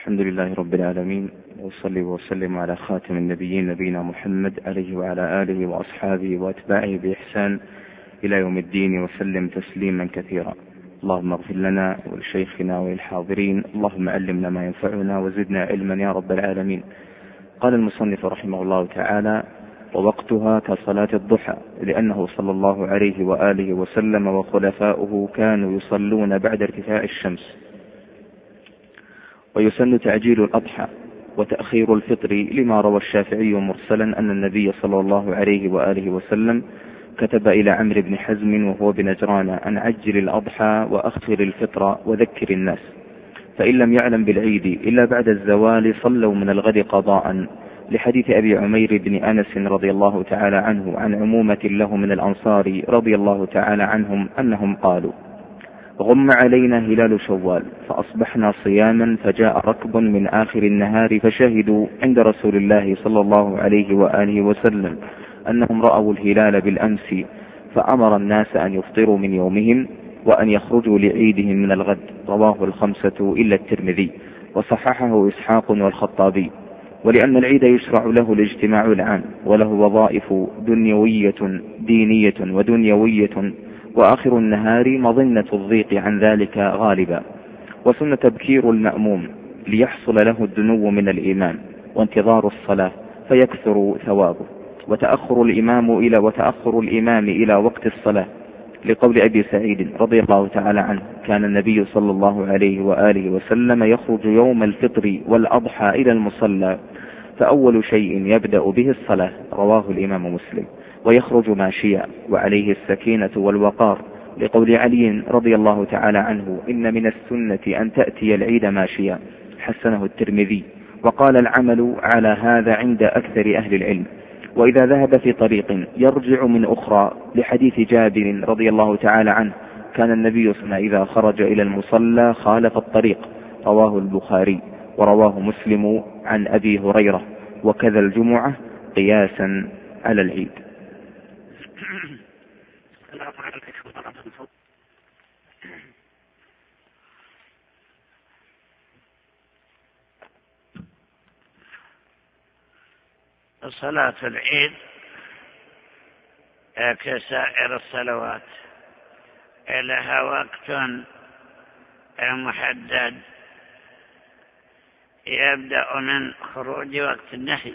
الحمد لله رب العالمين، وصلي وسلم على خاتم النبيين نبينا محمد عليه وعلى آله وأصحابه وأتباعه بإحسان إلى يوم الدين، وسلم تسليما كثيرا. اللهم اغفر لنا ولشيخنا وللحاضرين، اللهم علمنا ما ينفعنا وزدنا علما يا رب العالمين. قال المصنف رحمه الله تعالى: ووقتها كصلاة الضحى، لأنه صلى الله عليه وآله وسلم وخلفاؤه كانوا يصلون بعد ارتفاع الشمس. ويسن تعجيل الأضحى وتأخير الفطر، لما روى الشافعي مرسلا أن النبي صلى الله عليه وآله وسلم كتب إلى عمرو بن حزم وهو بنجران أن عجل الأضحى وأخر الفطر وذكر الناس، فإن لم يعلم بالعيد إلا بعد الزوال صلوا من الغد قضاء، لحديث أبي عمير بن أنس رضي الله تعالى عنه عن عمومة له من الأنصار رضي الله تعالى عنهم أنهم قالوا: غم علينا هلال شوال فأصبحنا صياما، فجاء ركب من آخر النهار فشهدوا عند رسول الله صلى الله عليه وآله وسلم أنهم رأوا الهلال بالأمس، فأمر الناس أن يفطروا من يومهم وأن يخرجوا لعيدهم من الغد. رواه الخمسة إلا الترمذي، وصححه إسحاق والخطابي. ولأن العيد يشرع له الاجتماع العام، وله وظائف دنيوية دينية ودنيوية، وآخر النهار مظنة الضيق عن ذلك غالبا. وسن تبكير المأموم ليحصل له الدنو من الإمام، وانتظار الصلاة فيكثر ثوابه، وتأخر الإمام إلى وقت الصلاة، لقول أبي سعيد رضي الله تعالى عنه: كان النبي صلى الله عليه وآله وسلم يخرج يوم الفطر والأضحى إلى المصلى، فأول شيء يبدأ به الصلاة. رواه الإمام مسلم. ويخرج ماشيا وعليه السكينة والوقار، لقول علي رضي الله تعالى عنه: إن من السنة أن تأتي العيد ماشيا. حسنه الترمذي، وقال العمل على هذا عند أكثر أهل العلم. وإذا ذهب في طريق يرجع من أخرى، لحديث جابر رضي الله تعالى عنه: كان النبي صلى الله عليه وسلم إذا خرج إلى المصلى خالف الطريق. رواه البخاري، ورواه مسلم عن أبي هريرة. وكذا الجمعة قياسا على العيد. صلاة العيد كسائر الصلوات لها وقت محدد، يبدأ من خروج وقت النهي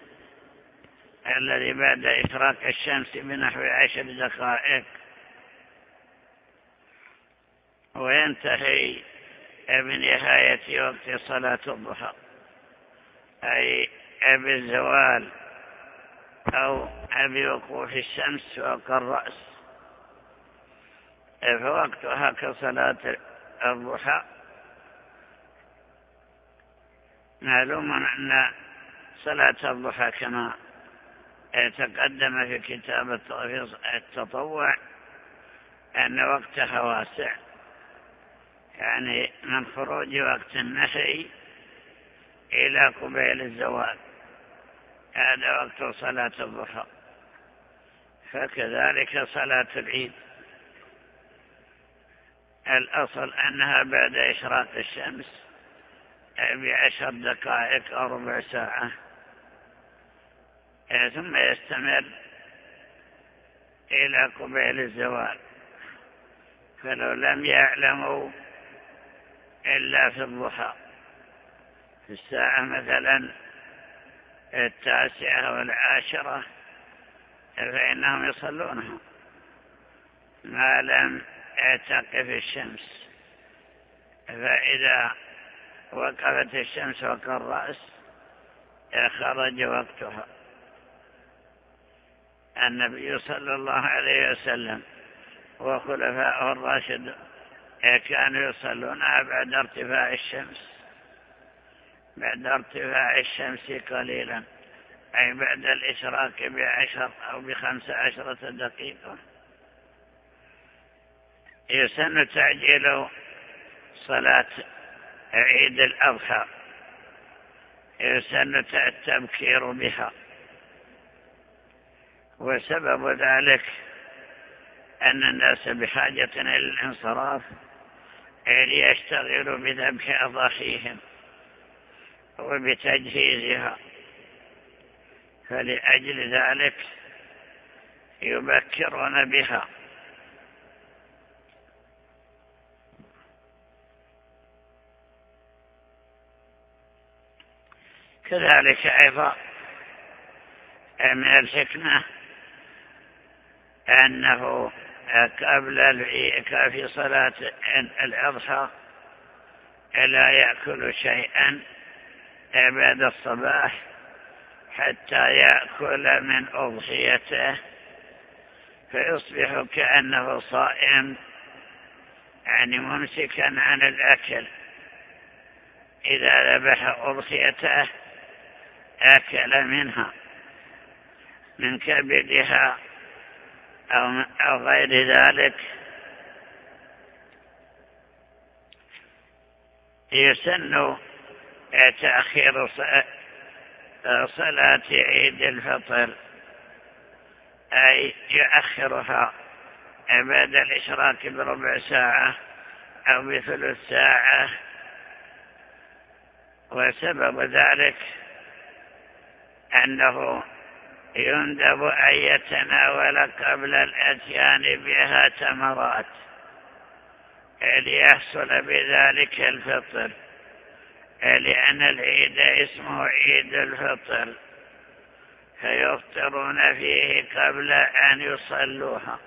الذي بعد إشراق الشمس بنحو 10 دقائق، وينتهي بنهاية وقت صلاة الضحى، أي بالزوال أو بوقوف الشمس فوق الرأس، فوقتها كصلاة الضحى. معلوم أن صلاة الضحى كما تقدم في كتاب التطوع أن وقتها واسع، يعني من خروج وقت النهي إلى قبيل الزوال، هذا وقت صلاة الضحى. فكذلك صلاة العيد الأصل أنها بعد إشراق الشمس ب10 دقائق أو ربع ساعة، ثم يستمر إلى قبيل الزوال. فلو لم يعلموا إلا في الضحى في الساعة مثلا 9 والعاشرة فإنهم يصلونها ما لم تقف الشمس، فإذا وقفت الشمس فوق الرأس خرج وقتها. النبي صلى الله عليه وسلم وخلفاءه الراشدون كانوا يصلونها بعد ارتفاع الشمس قليلا، أي بعد الإشراق ب10 أو ب15 دقيقة. يسن تعجيل صلاة عيد الأضحى، يسن التبكير بها، وسبب ذلك أن الناس بحاجة إلى الانصراف ليشتغلوا بذبح أضاحيهم، وبتجهيزها، فلأجل ذلك يبكرون بها. كذلك أيضا من الحكمة أنه قبل في صلاة الأضحى لا يأكل شيئا بعد الصباح حتى يأكل من أضحيته، فيصبح كأنه صائم، يعني ممسكا عن الأكل. إذا ذبح أضحيته أكل منها من كبدها أو غير ذلك. يسن تأخير صلاة عيد الفطر، أي يؤخرها بعد الإشراك بربع ساعة أو بثلث ساعة. وسبب ذلك أنه يندب أن يتناول قبل الأتيان بها تمرات ليحصل بذلك الفطر، لأن العيد اسمه عيد الفطر، فيفطرون فيه قبل أن يصلوها.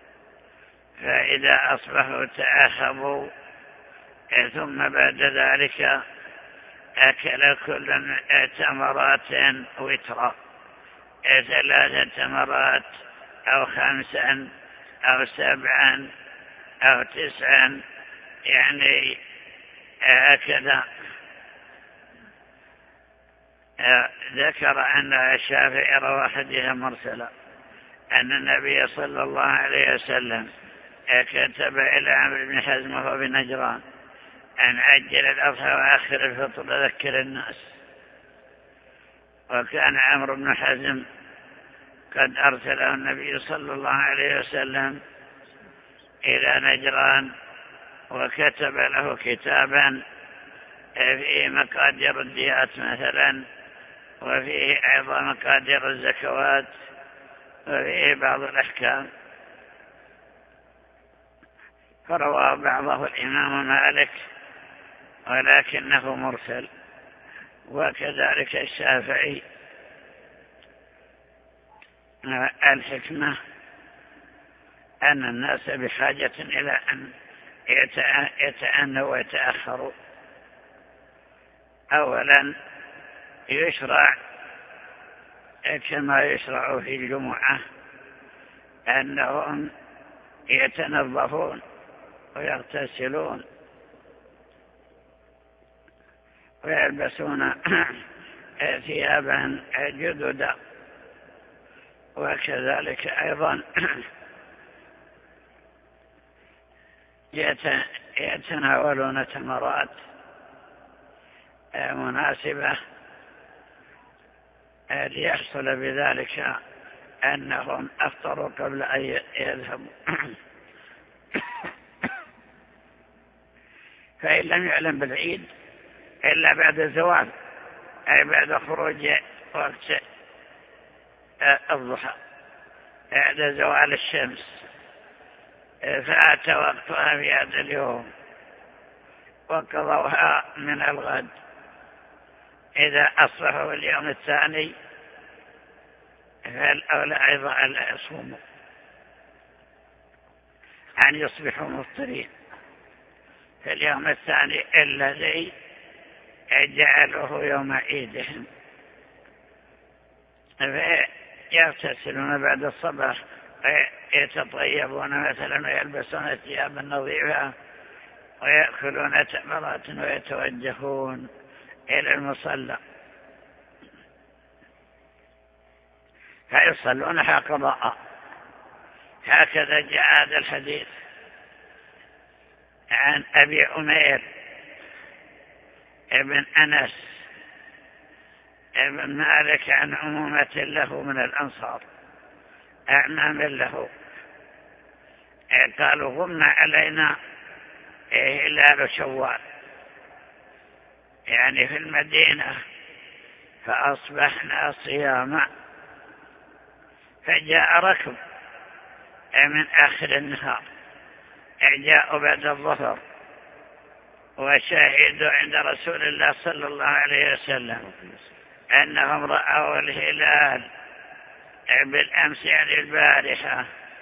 فإذا أصبحوا تأخبوا ثم بعد ذلك أكل كل تمرات وترا، 3 تمرات أو 5 أو 7 أو 9، يعني هكذا. ذكر أن الشافعي روى حديثا مرسلا أن النبي صلى الله عليه وسلم كتب إلى عمرو بن حزم وهو بنجران أن عجل الأضحى وآخر الفطر ذكر الناس. وكان عمرو بن حزم قد أرسله النبي صلى الله عليه وسلم إلى نجران، وكتب له كتابا فيه مقادير الديات مثلا، وفيه أيضا مقادير الزكوات، وفيه بعض الأحكام. فروى بعضه الإمام مالك ولكنه مرسل، وكذلك الشافعي. الحكمة أن الناس بحاجة إلى أن يتأنوا ويتأخروا. أولا يشرع كما يشرع في الجمعة أنهم يتنظفون ويغتسلون ويلبسون ثيابا جددا، وكذلك أيضا يتناولون تمرات مناسبة ليحصل بذلك أنهم أفطروا قبل أن يذهبوا. فإن لم يعلم بالعيد إلا بعد الزوال، أي بعد خروج وقت الضحى، بعد زوال الشمس، فأتى وقتها في هذا اليوم وقضوها من الغد. إذا أصبحوا اليوم الثاني فالأولى أيضا ألا يصوموا، أن يصبحوا مفطرين في اليوم الثاني الذي جعلوه يوم عيدهم. فيغتسلون بعد الصباح ويتطيبون مثلا ويلبسون ثيابا نظيفة ويأكلون تمرات ويتوجهون إلى المصلى، فيصلونها قضاء. هكذا جاء هذا الحديث عن أبي أمير ابن أنس ابن مالك عن عمومة له من الأنصار، أعمام له، قالوا غم علينا هلال شوال، يعني في المدينة، فأصبحنا صياما، فجاء ركب من آخر النهار، جاءوا بعد الظهر وشاهدوا عند رسول الله صلى الله عليه وسلم أنهم رأوا الهلال بالأمس يعني البارحة،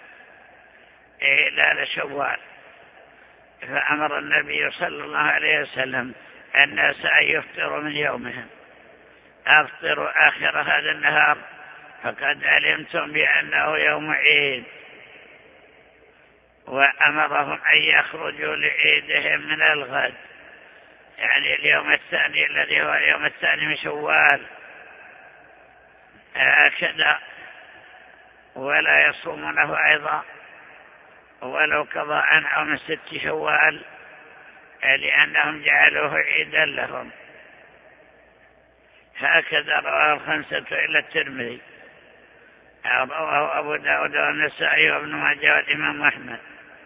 هلال شوال، فأمر النبي صلى الله عليه وسلم الناس أن يفطروا من يومهم، أفطروا آخر هذا النهار فقد علمتم بأنه يوم عيد، وأمرهم أن يخرجوا لعيدهم من الغد، يعني اليوم الثاني الذي هو اليوم الثاني من شوال، هكذا، ولا يصومونه أيضا ولو قضاء أو من 6 شوال، لأنهم جعلوه عيدا لهم. هكذا رواه 5 إلا الترمذي، رواه أبو داود والنسائي وابن ماجه والإمام أحمد،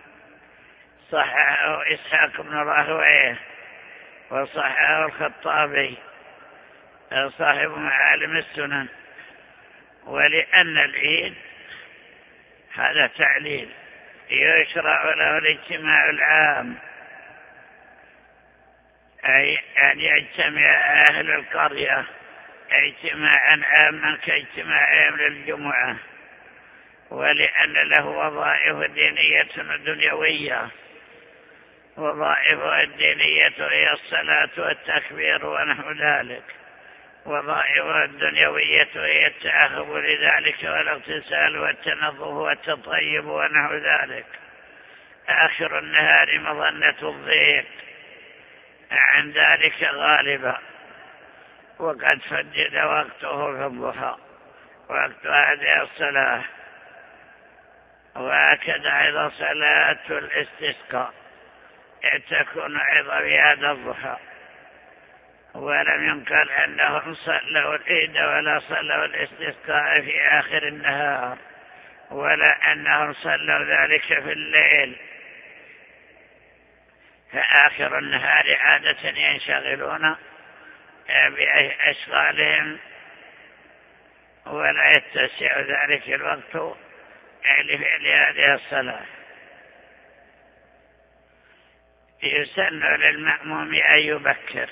صححه إسحاق بن راهويه، وصححه الخطابي صاحب معالم السنن. ولأن العيد هذا تعليل يشرع له الاجتماع العام، أي أن يجتمع أهل القرية اجتماعا عاما كاجتماعهم للجمعة، ولأن له وظائف دينية ودنيوية. وظائفه الدينية هي الصلاة والتكبير ونحو ذلك، وظائفه الدنيوية هي التأهب لذلك والاغتسال والتنظف والتطيب ونحو ذلك. آخر النهار مظنة الضيق عن ذلك غالبا، وقد فجد وقته في الضحى، وقت هذه الصلاة. وهكذا أيضا صلاة الاستسقاء تكون أيضا في هذا الضحى، ولم ينقل أنهم صلوا العيد ولا صلوا الاستسقاء في آخر النهار، ولا أنهم صلوا ذلك في الليل. فآخر النهار عادة ينشغلون بأشغالهم ولا يتسع ذلك الوقت لفعل هذه الصلاة. يسن للمأموم أن يبكر،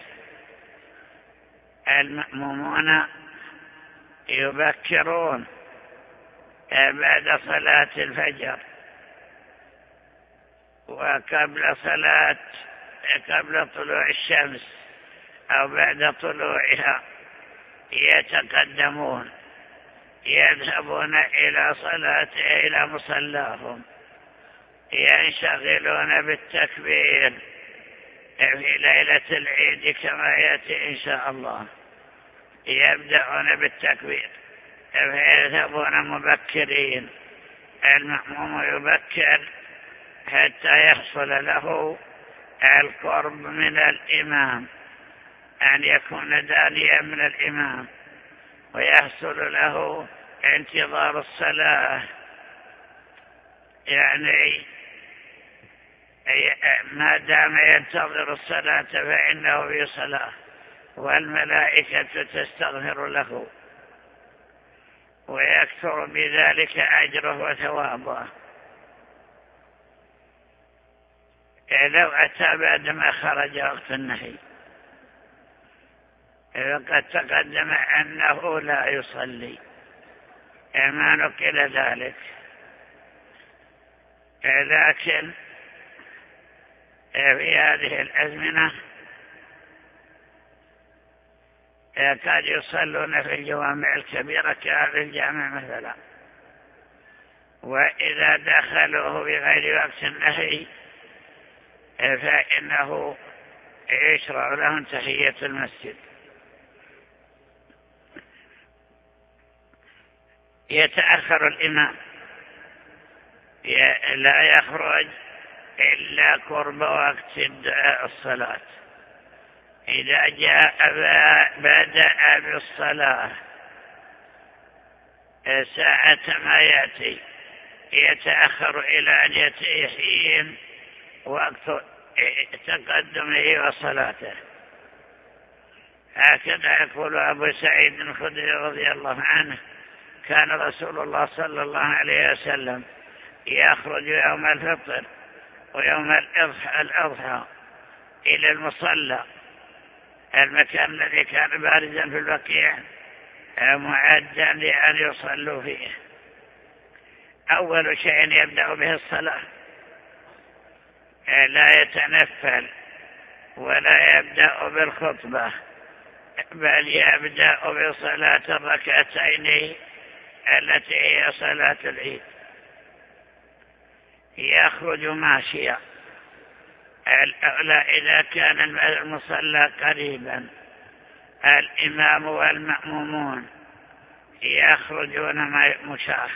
المأمومون يبكرون بعد صلاة الفجر وقبل قبل طلوع الشمس أو بعد طلوعها، يتقدمون يذهبون إلى مصلاهم، ينشغلون بالتكبير في ليلة العيد كما يأتي إن شاء الله. يبدأون بالتكبير فيذهبون مبكرين. المأموم يبكر حتى يحصل له القرب من الإمام، أن يكون دانيا من الإمام، ويحصل له انتظار الصلاة، يعني ما دام ينتظر الصلاة فإنه في صلاة، والملائكة تستغفر له، ويكثر بذلك أجره وثوابه. لو أتى بعدما خرج وقت النهي فقد تقدم أنه لا يصلي، ما نقل ذلك، لكن في هذه الأزمنة قد يصلون في الجوامع الكبيرة كهذا الجامع مثلا، وإذا دخلوه بغير وقت النهي فإنه يشرع لهم تحية المسجد. يتأخر الإمام، لا يخرج إلا قرب وقت الصلاة. إذا جاء بدأ بالصلاة ساعة ما يأتي، يتأخر إلى أن يأتي حين وقت تقدمه وصلاته. هكذا يقول أبو سعيد الخدري رضي الله عنه: كان رسول الله صلى الله عليه وسلم يخرج يوم الفطر ويوم الأضحى إلى المصلى، المكان الذي كان بارزا في البقيع معدا لأن يصلوا فيه. أول شيء يبدأ به الصلاة، لا يتنفل ولا يبدأ بالخطبة، بل يبدأ بصلاة الركعتين التي هي صلاة العيد. يخرج ماشيا، الأولى إذا كان المصلى قريبا، الإمام والمأمومون يخرجون مشاة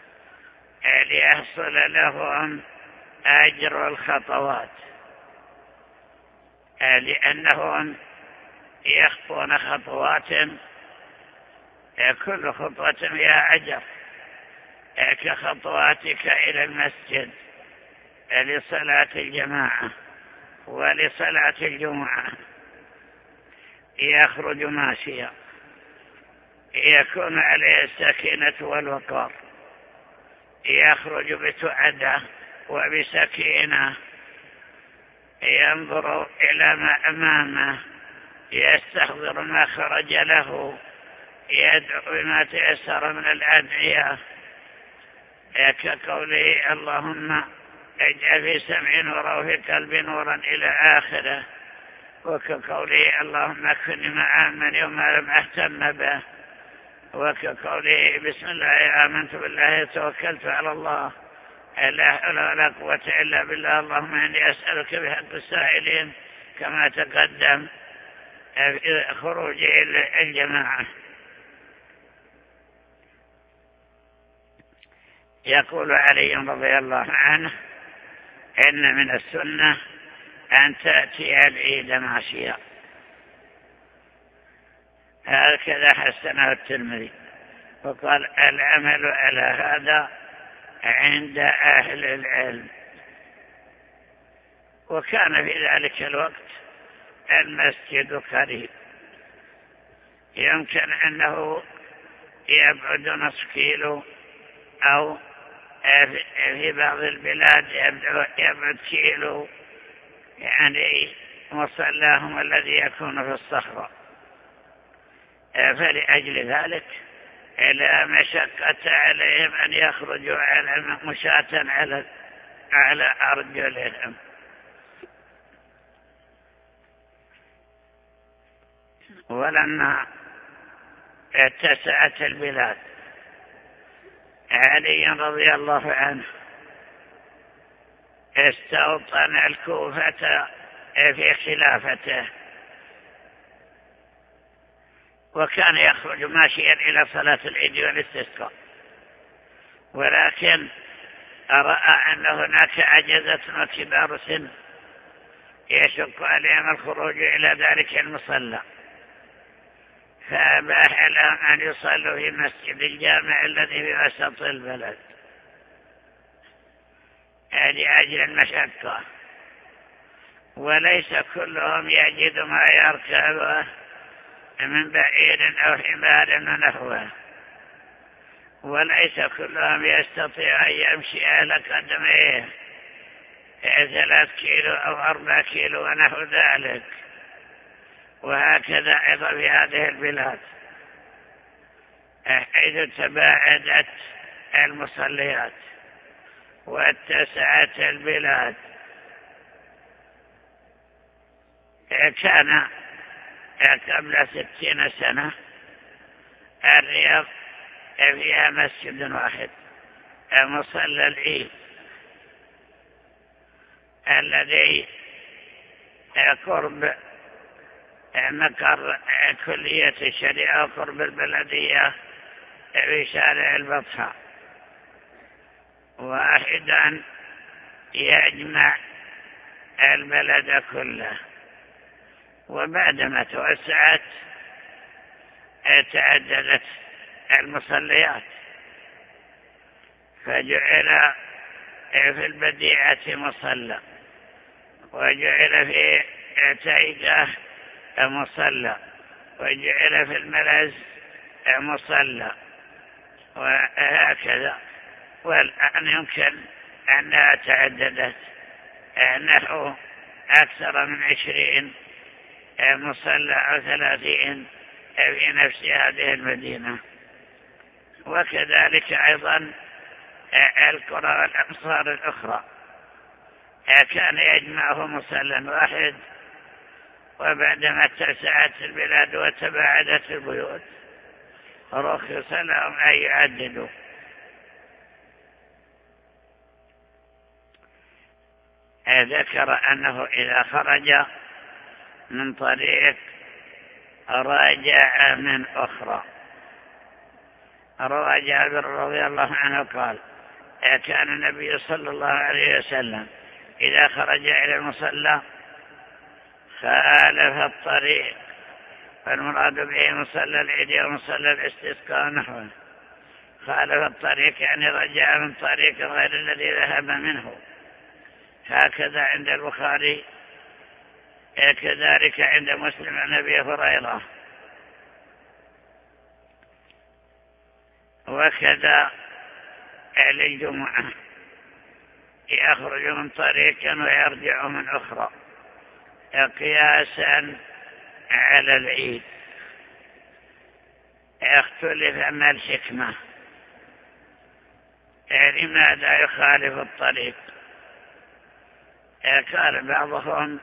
ليحصل لهم أجر الخطوات، لأنهم يخطون خطوات كل خطوة فيها أجر، كخطواتك إلى المسجد لصلاة الجماعة ولصلاة الجمعة. يخرج ماشيا، يكون عليه السكينة والوقار، يخرج بسعادة وبسكينة، ينظر إلى ما أمامه، يستحضر ما خرج له، يدعو بما تيسر من الأدعية، كقوله: اللهم اجعل في سمع نورا وفي قلب نورا إلى آخره، وكقوله: اللهم اكفني ما آمن وما لم أهتم به، وكقوله: بسم الله آمنت بالله توكلت على الله لا حول ولا قوة إلا بالله، اللهم إني أسألك بحق السائلين، كما تقدم في خروج الجماعة. يقول علي رضي الله عنه: إن من السنة أن تأتي العيد ماشيا. هكذا حسنه الترمذي، وقال: العمل على هذا عند أهل العلم. وكان في ذلك الوقت المسجد قريب، يمكن أنه يبعد نصف كيلو، أو في بعض البلاد يبعد كيلو، يعني مصلاهم الذي يكون في الصحراء. فلأجل ذلك لا مشقة عليهم أن يخرجوا مشاة على أرجلهم. ولما اتسعت البلاد، علي رضي الله عنه استوطن الكوفة في خلافته، وكان يخرج ماشيا إلى صلاة العيد والاستسقاء، ولكن رأى أن هناك عجزة وكبار سن يشق عليهم الخروج إلى ذلك المصلى، فأباح لهم أن يصلوا في مسجد الجامع الذي في وسط البلد لأجل المشقة، وليس كلهم يجد ما يركبه من بعير أو حمار ونحوه، وليس كلهم يستطيع أن يمشي على قدميه 3 كيلو أو 4 كيلو ونحو ذلك. وهكذا أيضا في هذه البلاد حيث تباعدت المصليات واتسعت البلاد، كان قبل 60 سنة الرياض فيها مسجد واحد، مصلى العيد الذي قرب مقر كلية الشريعة وقرب البلدية في شارع البطحاء، واحدا يجمع البلد كله. وبعدما توسعت تعددت المصليات، فجعل في البديعة مصلى، وجعل في تيجة مصلى، وجعل في الملز مصلى وهكذا. والآن يمكن أنها تعددت نحو أكثر من 20 مصلى أو 30 في نفس هذه المدينة. وكذلك أيضا القرى والأمصار الأخرى كان يجمعه مصلى واحد، وبعدما اتسعت البلاد وتباعدت البيوت رخص لهم أن يعددوا. ذكر أنه إذا خرج من طريق رجع من أخرى. روى جابر رضي الله عنه قال: كان النبي صلى الله عليه وسلم إذا خرج إلى المصلى خالف الطريق، فالمراد به مصلى العيد ومصلى الاستسقاء نحوه. خالف الطريق يعني رجع من طريق غير الذي ذهب منه. هكذا عند البخاري، كذلك عند مسلم عن أبي هريرة. وكذا للجمعة يخرج من طريق ويرجع من أخرى قياسا على العيد. يختلف ما الحكمة، لماذا يخالف الطريق؟ قال بعضهم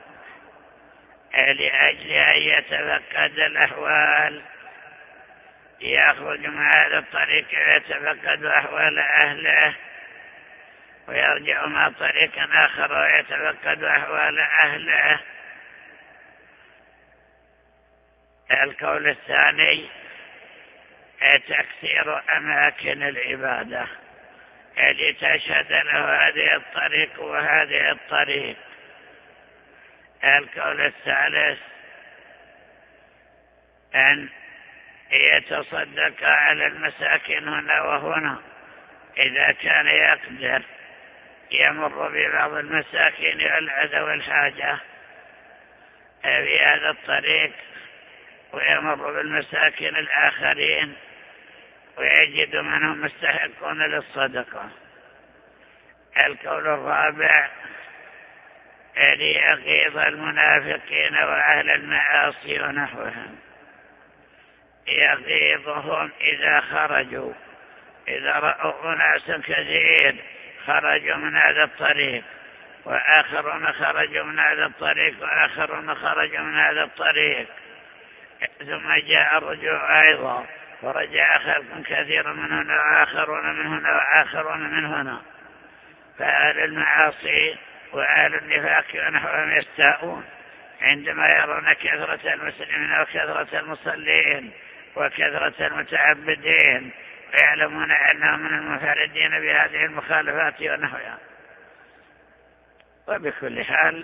لأجل أن يتفقد الأحوال، يخرج من هذا الطريق ويتفقد أحوال أهله، ويرجع مع طريق آخر ويتفقد أحوال أهله. القول الثاني تكثير أماكن العبادة لتشهد له هذه الطريق وهذه الطريق. القول الثالث أن يتصدق على المساكين هنا وهنا، إذا كان يقدر يمر ببعض المساكين والأذى والحاجة في هذا الطريق، ويمر بالمساكين الآخرين ويجد منهم مستحقون للصدقة. القول الرابع ليغيظ المنافقين وأهل المعاصي ونحوهم، يغيظهم إذا خرجوا، إذا رأوا أناسا كثير خرجوا من هذا الطريق، وآخرون خرجوا من هذا الطريق، وآخرون خرجوا من هذا الطريق، ثم جاء الرجوع أيضا ورجع خلق كثير من هنا وآخرون من هنا وآخرون من هنا. فأهل المعاصي وأهل النفاق ونحوهم يستاءون عندما يرون كثرة المسلمين وكثرة المصلين وكثرة المتعبدين، ويعلمون أنهم من المنفردين بهذه المخالفات ونحوها. وبكل حال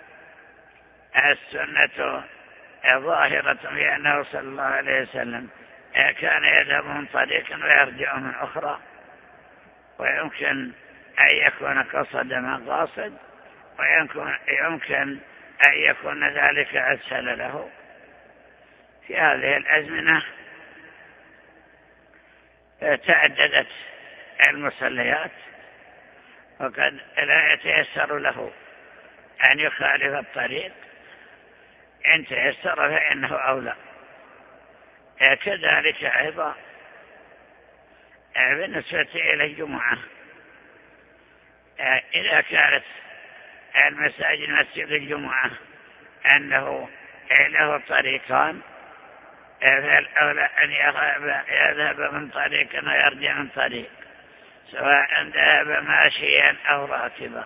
السنة ظاهرة في أنه صلى الله عليه وسلم كان يذهب من طريق ويرجع من أخرى، ويمكن أن يكون قصد ما قاصد، ويمكن أن يكون ذلك أسهل له. في هذه الأزمنة تعددت المصليات، وقد لا يتيسر له أن يخالف الطريق، إن تيسر فإنه أولى. كذلك أيضا بالنسبة إلى الجمعة، إذا كانت المساجد مسجد الجمعة أنه له طريقان، فالأولى أن يذهب من طريق ويرجع من طريق، سواء ذهب ماشيا أو راكبا.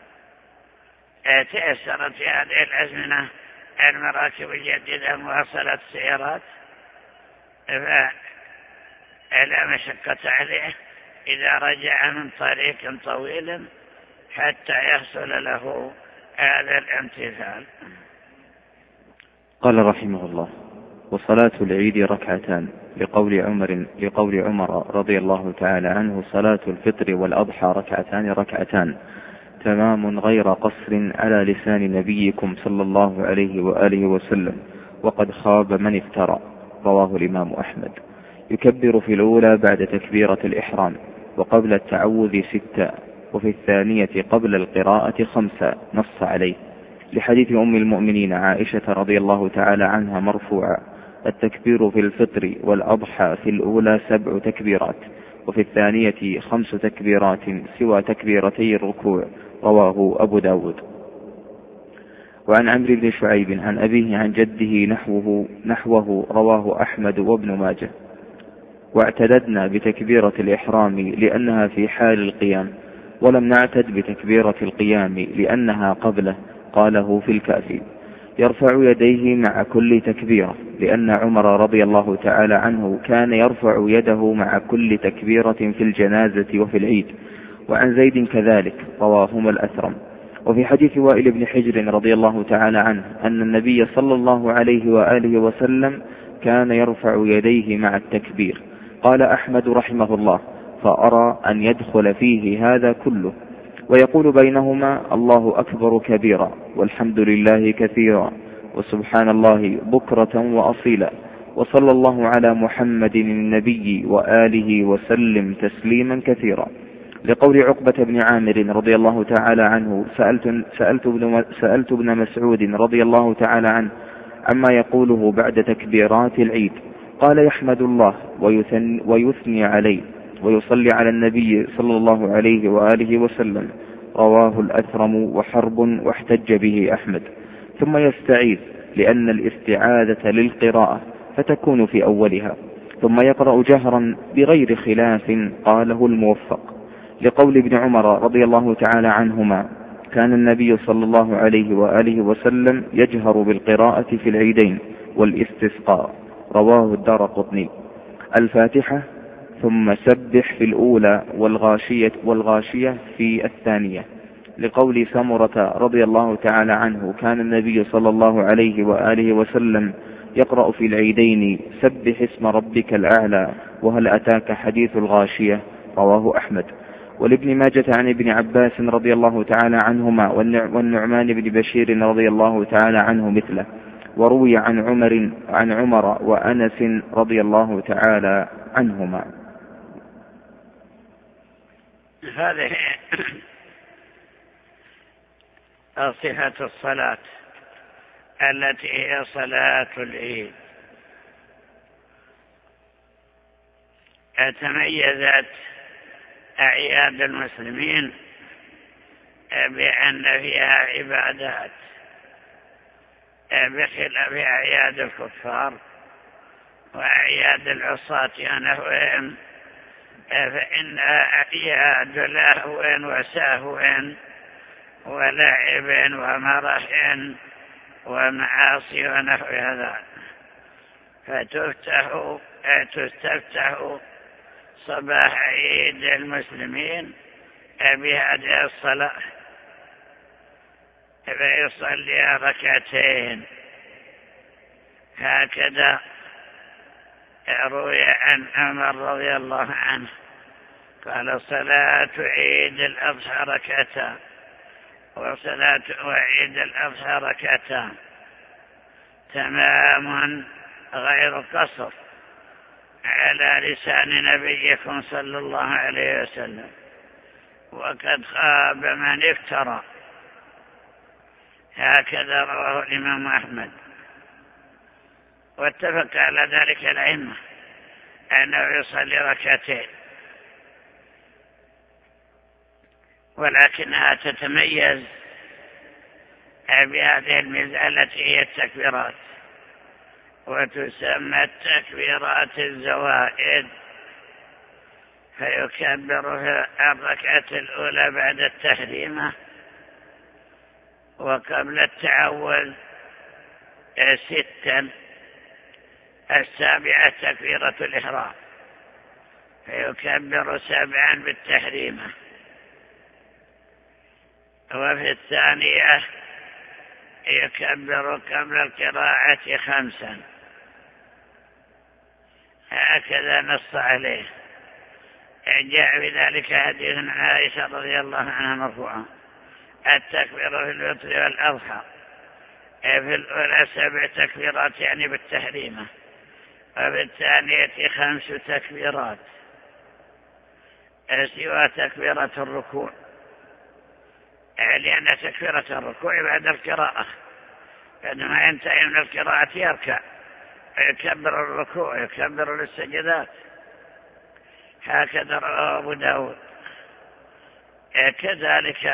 تيسرت في هذه الأزمنة المراكب الجديدة مواصلة السيارات، فلا مشقة عليه إذا رجع من طريق طويل حتى يحصل له هذا الامتثال. قال رحمه الله: وصلاة العيد ركعتان، لقول عمر رضي الله تعالى عنه: صلاة الفطر والأضحى ركعتان تمام غير قصر على لسان نبيكم صلى الله عليه وآله وسلم، وقد خاب من افترى. رواه الإمام أحمد. يكبر في الأولى بعد تكبيرة الإحرام، وقبل التعوذ 6، وفي الثانية قبل القراءة 5، نص عليه لحديث أم المؤمنين عائشة رضي الله تعالى عنها مرفوعا: التكبير في الفطر والأضحى في الأولى 7 تكبيرات، وفي الثانية 5 تكبيرات سوى تكبيرتي الركوع، رواه أبو داود. وعن عمرو بن شعيب عن أبيه عن جده نحوه رواه أحمد وابن ماجه. واعتددنا بتكبيرة الإحرام لأنها في حال القيام، ولم نعتد بتكبيرة القيام لأنها قبله، قاله في الكافي. يرفع يديه مع كل تكبيرة، لأن عمر رضي الله تعالى عنه كان يرفع يده مع كل تكبيرة في الجنازة وفي العيد. وعن زيد كذلك، رواهما الأثرم. وفي حديث وائل بن حجر رضي الله تعالى عنه أن النبي صلى الله عليه وآله وسلم كان يرفع يديه مع التكبير. قال أحمد رحمه الله: فأرى أن يدخل فيه هذا كله، ويقول بينهما: الله أكبر كبيرا، والحمد لله كثيرا، وسبحان الله بكرة وأصيلا، وصلى الله على محمد النبي وآله وسلم تسليما كثيرا. لقول عقبة بن عامر رضي الله تعالى عنه: سألت ابن مسعود رضي الله تعالى عنه عما يقوله بعد تكبيرات العيد، قال: يحمد الله ويثني عليه ويصلي على النبي صلى الله عليه وآله وسلم. رواه الأثرم وحرب، واحتج به أحمد. ثم يستعيذ، لأن الاستعاذة للقراءة فتكون في أولها، ثم يقرأ جهرا بغير خلاف، قاله الموفق. لقول ابن عمر رضي الله تعالى عنهما: كان النبي صلى الله عليه وآله وسلم يجهر بالقراءة في العيدين والاستسقاء، رواه الدارقطني. الفاتحة، ثم سبح في الأولى والغاشية في الثانية. لقول سمرة رضي الله تعالى عنه: كان النبي صلى الله عليه وآله وسلم يقرأ في العيدين: سبح اسم ربك الأعلى، وهل أتاك حديث الغاشية، رواه أحمد. ولابن ماجة عن ابن عباس رضي الله تعالى عنهما والنعمان بن بشير رضي الله تعالى عنه مثله. وروي عن عمر وأنس رضي الله تعالى عنهما. هذه صفة الصلاة التي هي صلاة العيد. تميزت أعياد المسلمين بأن فيها عبادات بخلاف أعياد الكفار وأعياد العصاة ونحوهم، فإنها أعياد لهو وسهو ولعب ومرح ومعاصي ونحو هذا. فتستفتح صباح عيد المسلمين بهذه الصلاة، فيصلي ركعتين. هكذا روي عن عمر رضي الله عنه قال: صلاة عيد الأضحى ركعتان، وصلاة عيد الأضحى ركعتان، تمام غير قصر، على لسان نبيكم صلى الله عليه وسلم، وقد خاب من افترى. هكذا رواه الإمام أحمد، واتفق على ذلك الأئمة أنه يصلي ركعتين، ولكنها تتميز بهذه الميزة التي هي التكبيرات، وتسمى التكبيرات الزوائد. فيكبر في الركعة الأولى بعد التحريمة، وقبل التعوذ 6، السابعة تكبيرة الإحرام، فيكبر 7 بالتحريمة. وفي الثانية يكبر قبل القراءة 5. هكذا نص عليه. جاء بذلك حديث عن عائشة رضي الله عنها مرفوعا: التكبير في الفطر والأضحى في الأولى 7 تكبيرات، يعني بالتحريمة، وبالثانية 5 تكبيرات سوى تكبيرة الركوع، لأن تكبيرة الركوع بعد القراءة، عندما ينتهي من القراءة يركع يكبر الركوع يكبر للسجدات. هكذا رواه أبو داود. كذلك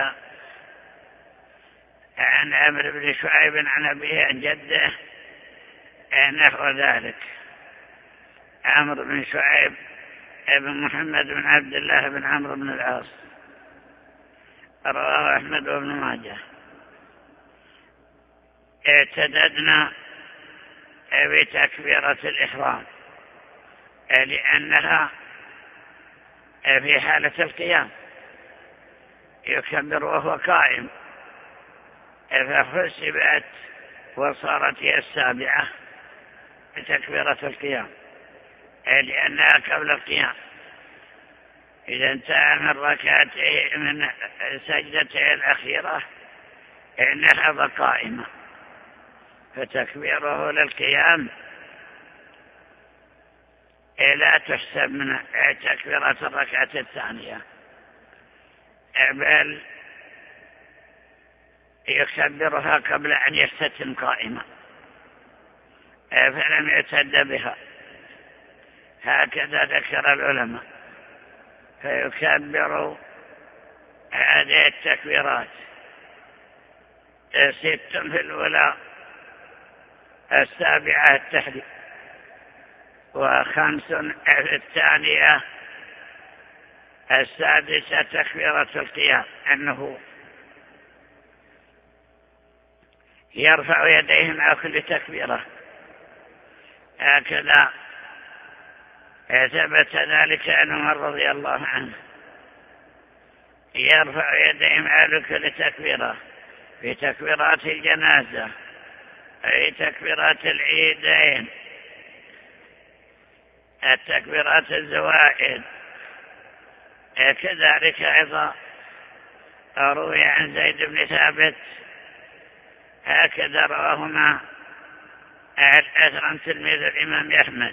عن عمرو بن شعيب عن أبيه عن جده نحو ذلك. عمرو بن شعيب ابن محمد بن عبد الله بن عمرو بن العاص، رواه أحمد وابن ماجه. اعتددنا بتكبيرة الإحرام لأنها في حالة القيام يكبر وهو قائم، فحسبت وصارت هي 7 تكبيرة القيام لأنها قبل القيام. إذا انتهى من ركعته من سجدته الأخيرة نهض قائمة، فتكبيره للقيام لا تحسب من تكبيرة الركعة الثانية، بل يكبرها قبل أن يستتم قائمة، فلم يعتد بها. هكذا ذكر العلماء. فيكبر هذه التكبيرات 6 في الأولى، 7 التحليل، 5 في الثانية، 6 تكبيرة القيام، أنه يرفع يديه مع كل تكبيرة. هكذا ثبت ذلك عن عمر رضي الله عنه، يرفع يديه مع كل تكبيرة في تكبيرات الجنازة، في تكبيرات العيدين، التكبيرات الزوائد. كذلك أيضا روي عن زيد بن ثابت، هكذا رواهما الأثرم تلميذ الإمام أحمد.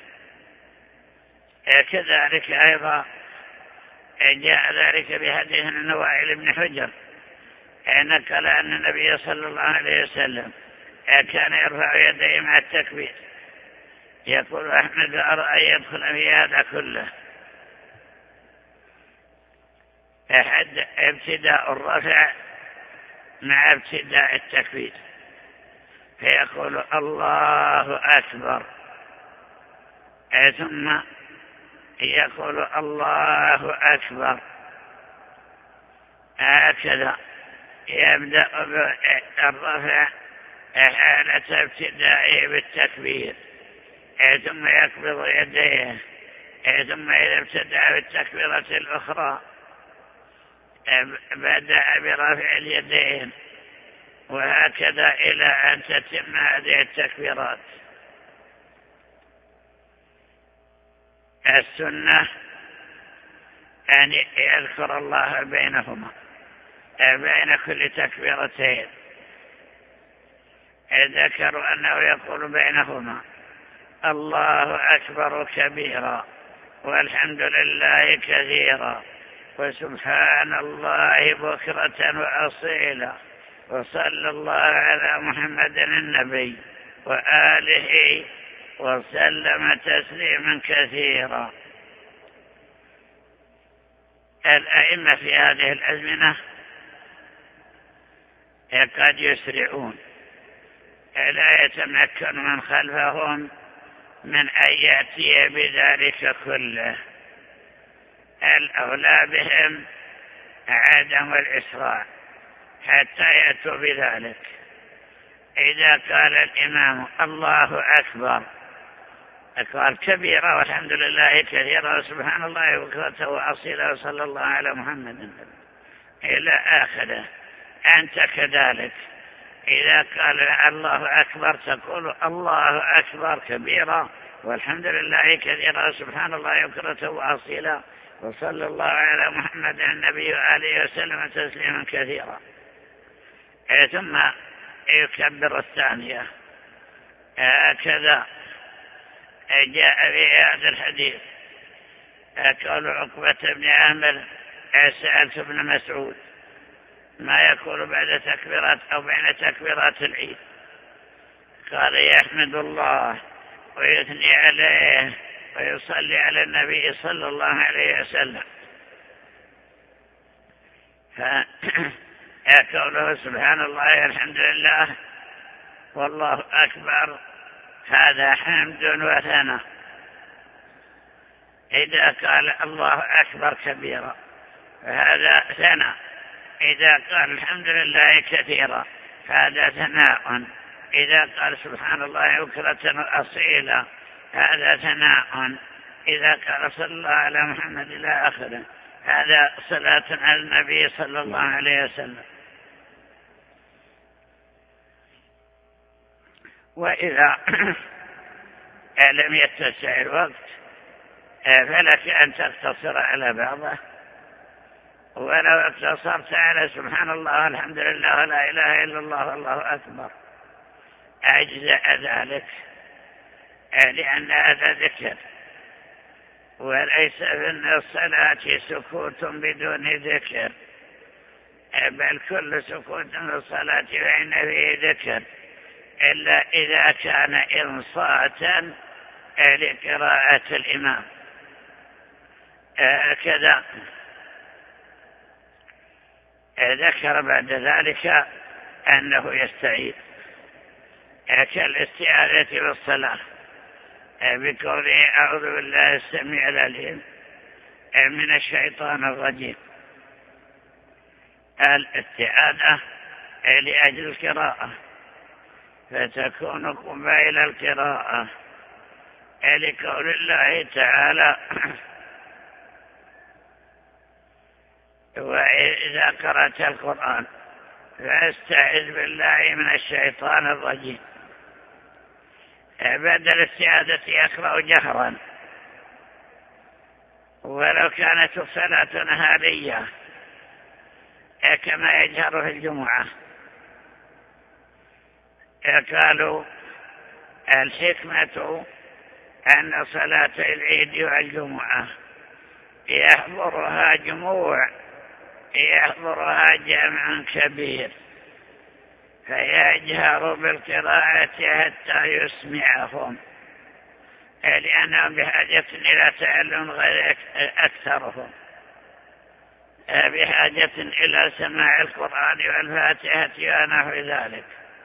كذلك أيضا جاء ذلك بحديث النوائل بن حجر، نقل أن النبي صلى الله عليه وسلم كان يرفع يديه مع التكبير. يقول أحمد أرى أن يدخل في هذا كله ابتداء الرفع مع ابتداء التكبير، فيقول الله أكبر، ثم يقول الله أكبر. هكذا يبدأ الرفع حالة ابتدائه بالتكبير، ثم يقبض يديه، ثم إذا ابتدأ بالتكبيرة الأخرى بدأ برفع اليدين، وهكذا إلى أن تتم هذه التكبيرات. السنة أن يذكر الله بينهما، بين كل تكبيرتين. ذكروا أنه يقول بينهما الله أكبر كبيرا، والحمد لله كثيرا، وسبحان الله بكرة وأصيلا، وصلى الله على محمد النبي وآله وسلم تسليما كثيرا. الأئمة في هذه الأزمنة قد يسرعون، لا يتمكن من خلفهم من أن يأتي بذلك كله. الأولى بهم عدم الإسراع حتى يأتوا بذلك. إذا قال الإمام الله أكبر أكبر كبيرة والحمد لله كثيرا وسبحان الله بكرة وأصيلا وصلى الله على محمد إلى آخره، أنت كذلك إذا قال الله أكبر تقول الله أكبر كبيرا والحمد لله كثيرا وسبحان الله بكرة وأصيلا وصلى الله على محمد النبي وآله وسلم تسليما كثيرا. ثم يكبر الثانية. هكذا جاء في هذا الحديث قال عقبة بن عامر سألت ابن مسعود ما يقول بعد تكبيرات أو بين تكبيرات العيد؟ قال يحمد الله ويثني عليه ويصلي على النبي صلى الله عليه وسلم. فقوله سبحان الله الحمد لله والله أكبر هذا حمد وثناء. إذا قال الله أكبر كبيرا فهذا ثناء، إذا قال الحمد لله كثيرا هذا ثناء، إذا قال سبحان الله بكرة أصيلا هذا ثناء، إذا قال صلى الله على محمد إلى آخره هذا صلاة على النبي صلى الله عليه وسلم. وإذا لم يتسع الوقت فلك أن تقتصر على بعضه، ولو اقتصرت على سبحان الله والحمد لله ولا إله إلا الله والله أكبر أجزأ ذلك، لأن هذا ذكر، وليس في الصلاة سكوت بدون ذكر، بل كل سكوت في الصلاة فإن فيه ذكر، إلا إذا كان إنصاتا لقراءة الإمام. كذا ذكر بعد ذلك أنه يستعيذ كالاستعاذة بالصلاة بقوله أعوذ بالله السميع العليم من الشيطان الرجيم. الاستعاذة لأجل القراءة فتكون قبيل القراءة، لقول الله تعالى وإذا قرأت القرآن فاستعذ بالله من الشيطان الرجيم. بعد الاستعاذة يقرأ جهرا، ولو كانت الصلاة نهارية كما يجهر في الجمعة. قالوا الحكمة أن صلاة العيد والجمعة يحضرها جموع، يحضرها جمع كبير، فيجهر بالقراءة حتى يسمعهم، لأنهم بحاجة إلى تعلم غير أكثرهم، بحاجة إلى سماع القرآن والفاتحة ونحو ذلك،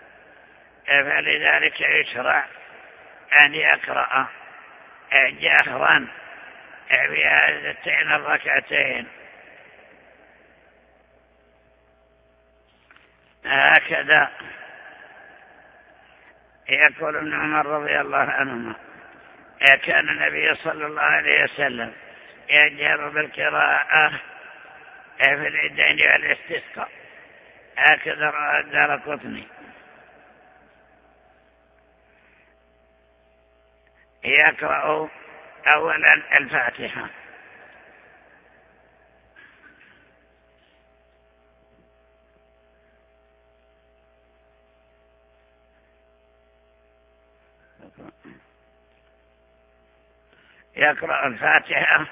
فلذلك يشرع أن يقرأ جهرا بهاتين الركعتين. هكذا يقول ابن عمر رضي الله عنهما كان النبي صلى الله عليه وسلم يجهر بالقراءة في العيدين والاستسقاء، هكذا رواه الدارقطني. يقرأ أولا الفاتحة، يقرأ الفاتحة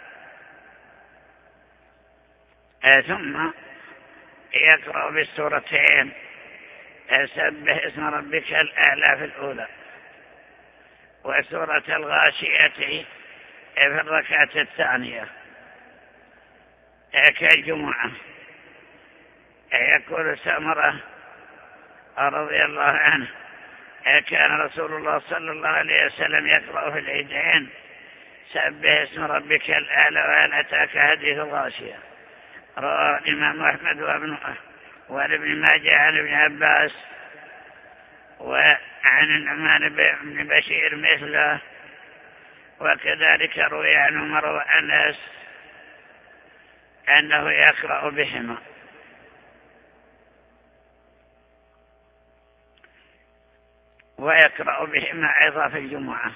ثم يقرأ بالسورتين سبح اسم ربك الأعلى في الأولى وسورة الغاشية في الركعة الثانية كالجمعة. يقول سمرة رضي الله عنه كان رسول الله صلى الله عليه وسلم يقرأ في العيدين سبح اسم ربك الأعلى وهل أتاك حديث الغاشية. رواه الإمام أحمد وابن ماجه عن ابن عباس وعن النعمان بن بشير مثله، وكذلك روي عن عمر وأنس أنه يقرأ بهما. ويقرأ بهما أيضا في الجمعة.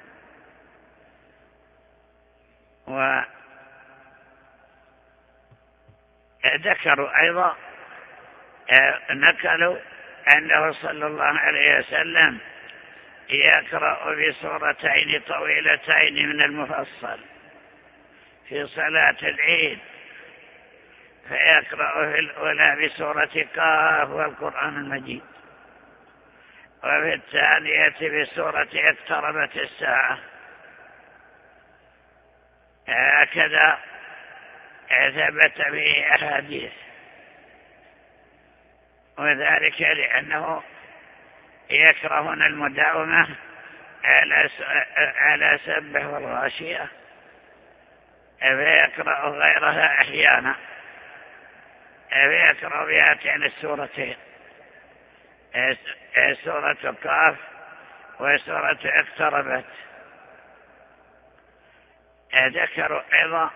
وذكروا أيضا نقلوا أنه صلى الله عليه وسلم يقرأ بسورتين طويلتين من المفصل في صلاة العيد، فيقرأ في الأولى بسورة قاف والقرآن المجيد، وفي الثانية بسورة اقتربت الساعة. هكذا ثبت به أحاديث، وذلك لأنه يكرهون المداومة على سبح والغاشية، فيقرأ غيرها أحيانا، فيقرأ بهاتين السورتين، سورة قاف وسورة اقتربت. ذكروا أيضا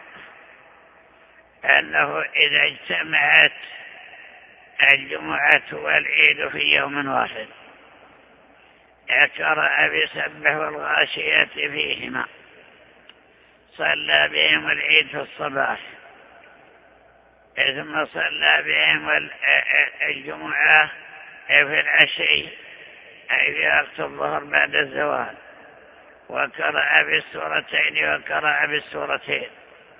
أنه إذا اجتمعت الجمعة والعيد في يوم واحد قرأ بسبح والغاشية فيهما، صلى بهم العيد في الصباح، ثم صلى بهم الجمعة في العشي أي في وقت الظهر بعد الزوال، وقرأ بالسورتين وقرأ بالسورتين.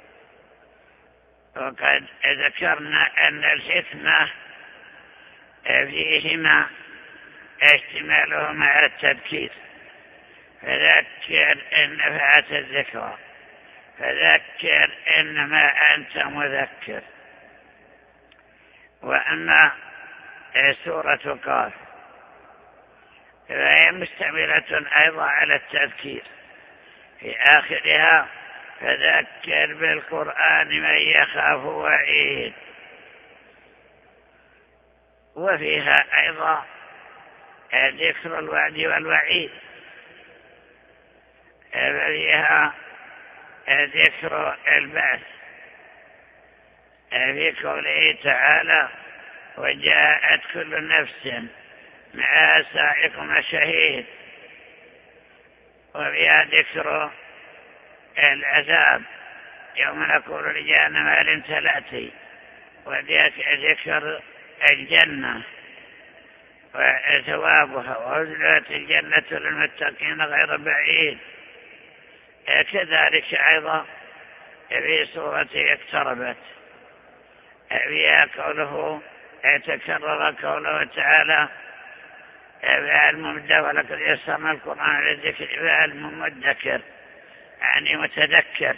وقد ذكرنا أن الحكمة فيهما اشتمالهما على التذكير، فذكر إن نفعت الذكرى، فذكر إنما أنت مذكر. وأما سورة قاف فهي مشتملة أيضا على التذكير، في آخرها فذكر بالقرآن من يخاف وعيد، وفيها أيضا ذكر الوعد والوعيد، فيها ذكر البعث في قوله تعالى وجاءت كل نفس مع سائق وشهيد، وفيها ذكر العذاب يوم نقول لجهنم هل امتلأت، وذكر الجنة وثوابها، وأزلت الجنة للمتقين غير بعيد. كذلك أيضا في سورة اقتربت فيها قوله تكرر قوله تعالى فالمبدأ ولقد يسرنا القرآن للذكر فالمدكر يعني متذكر.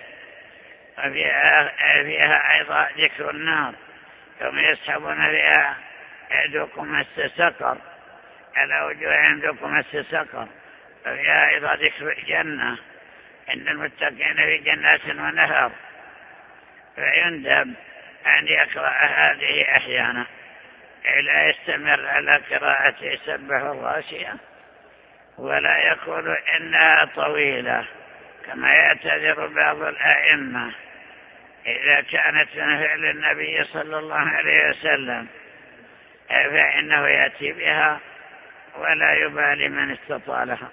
وفيها أيضا ذكر النار يوم يسحبون فيها ذوقوا مس سقر، على وجوههم ذوقوا مس سقر. وفيها أيضا ذكر الجنة إن المتقين في جنات ونهر، فيندب أن يقرأ هذه أحيانا لا يستمر على قراءة سبح الغاشية، ولا يقول إنها طويلة كما يعتذر بعض الأئمة إذا كانت من فعل النبي صلى الله عليه وسلم، فإنه يأتي بها ولا يبالي من استطالها.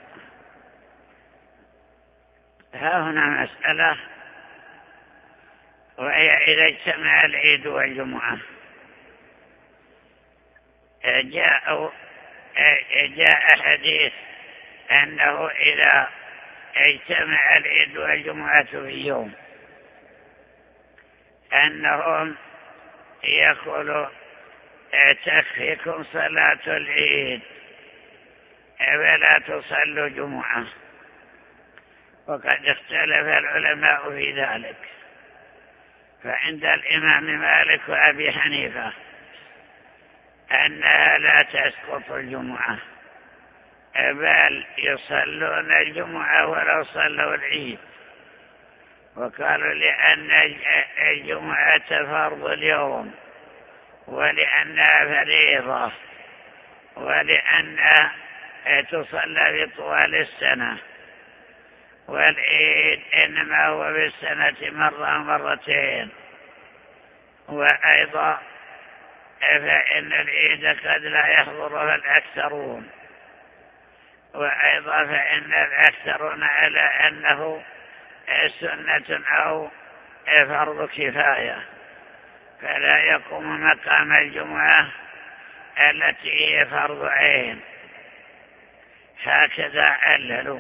ها هنا مسألة، وهي إذا اجتمع العيد والجمعة جاء حديث أنه إذا اجتمع العيد والجمعة في يوم أنهم يقولوا تكفيكم صلاة العيد فلا تصلوا جمعة. وقد اختلف العلماء في ذلك، فعند الإمام مالك وأبي حنيفة أنها لا تسقط الجمعة، بل يصلون الجمعة ولو صلوا العيد، وقالوا لأن الجمعة فرض اليوم، ولأنها فريضة، ولأنها تصلى بطوال السنة، والعيد إنما هو بالسنة مرة مرتين. وأيضا فإن العيد قد لا يحضرها الأكثرون، وأيضا فإن الأكثرون على أنه سنة أو فرض كفاية، فلا يقوم مقام الجمعة التي هي فرض عين. هكذا عللوا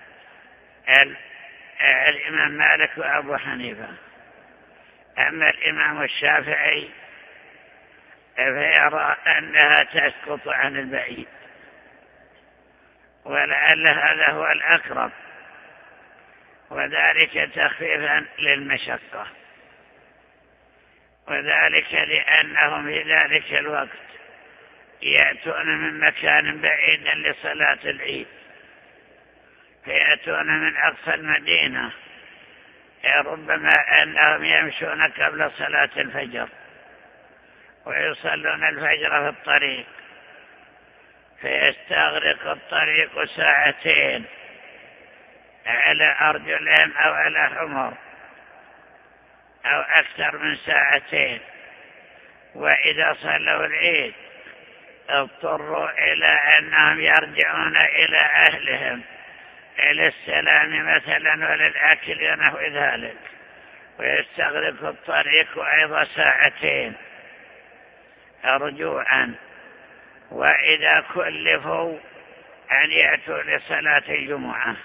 الإمام مالك وأبو حنيفة. أما الإمام الشافعي فيرى أنها تسقط عن البعيد، ولعل هذا هو الأقرب، وذلك تخفيفا للمشقة، وذلك لأنهم في ذلك الوقت يأتون من مكان بعيد لصلاة العيد، فيأتون من أقصى المدينة، ربما أنهم يمشون قبل صلاة الفجر ويصلون الفجر في الطريق، فيستغرق الطريق ساعتين على أرجلهم أو على حمر أو أكثر من ساعتين. وإذا صلوا العيد اضطروا إلى أنهم يرجعون إلى أهلهم للسلام مثلا وللأكل ونحو ذلك، ويستغرق الطريق أيضا ساعتين رجوعا. وإذا كلفوا أن يأتوا لصلاة الجمعة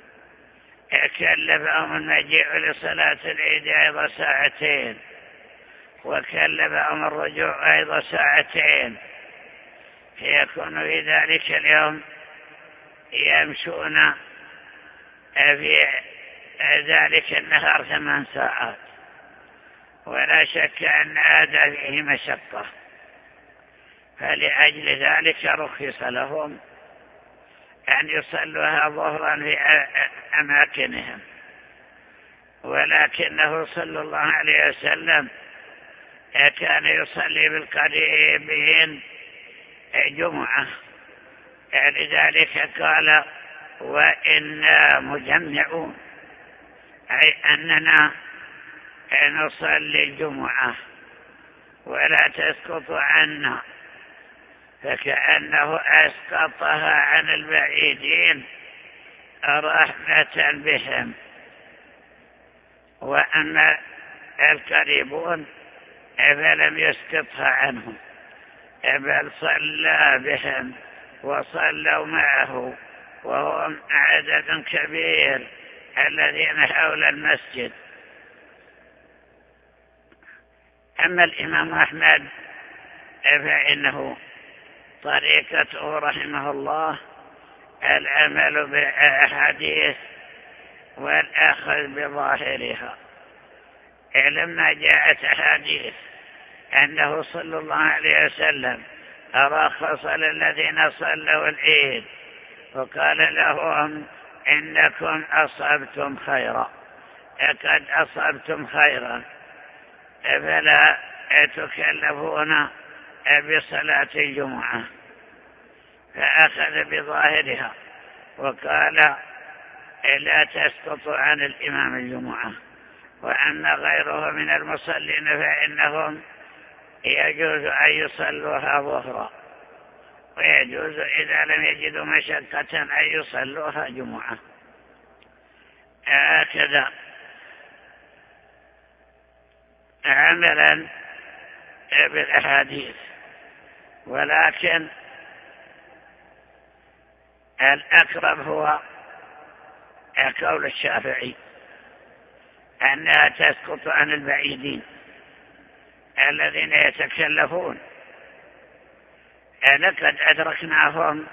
كلفهم المجيء لصلاة العيد أيضا ساعتين، وكلفهم الرجوع أيضا ساعتين، فيكون في ذلك اليوم يمشون في ذلك النهار 8 ساعات، ولا شك أن هذا فيه مشقة، فلأجل ذلك رخص لهم أن يصلوها ظهرا في أماكنهم. ولكنه صلى الله عليه وسلم كان يصلي بالقريبين جمعة، لذلك قال وإنا مجمعون، أي أننا نصلي الجمعة ولا تسقط عنا، فكأنه أسقطها عن البعيدين رحمة بهم. وأما القريبون فلم يسقطها عنهم، بل صلى بهم وصلوا معه، وهم عدد كبير الذين حول المسجد. أما الإمام أحمد فإنه طريقته رحمه الله العمل بالأحاديث والأخذ بظاهرها. لما جاءت أحاديث أنه صلى الله عليه وسلم رخص للذين صلوا العيد وقال لهم إنكم أصبتم خيرا، قد أصبتم خيرا، فلا تكلفون بصلاة الجمعة، فأخذ بظاهرها وقال لا تسقط عن الإمام الجمعة. وأما غيره من المصلين فإنهم يجوز أن يصلوها ظهرا، ويجوز إذا لم يجدوا مشقة أن يصلوها جمعة. هكذا عملا بالأحاديث. ولكن الأقرب هو قول الشافعي أنها تسقط عن البعيدين الذين يتكلفون. لقد أدركناهم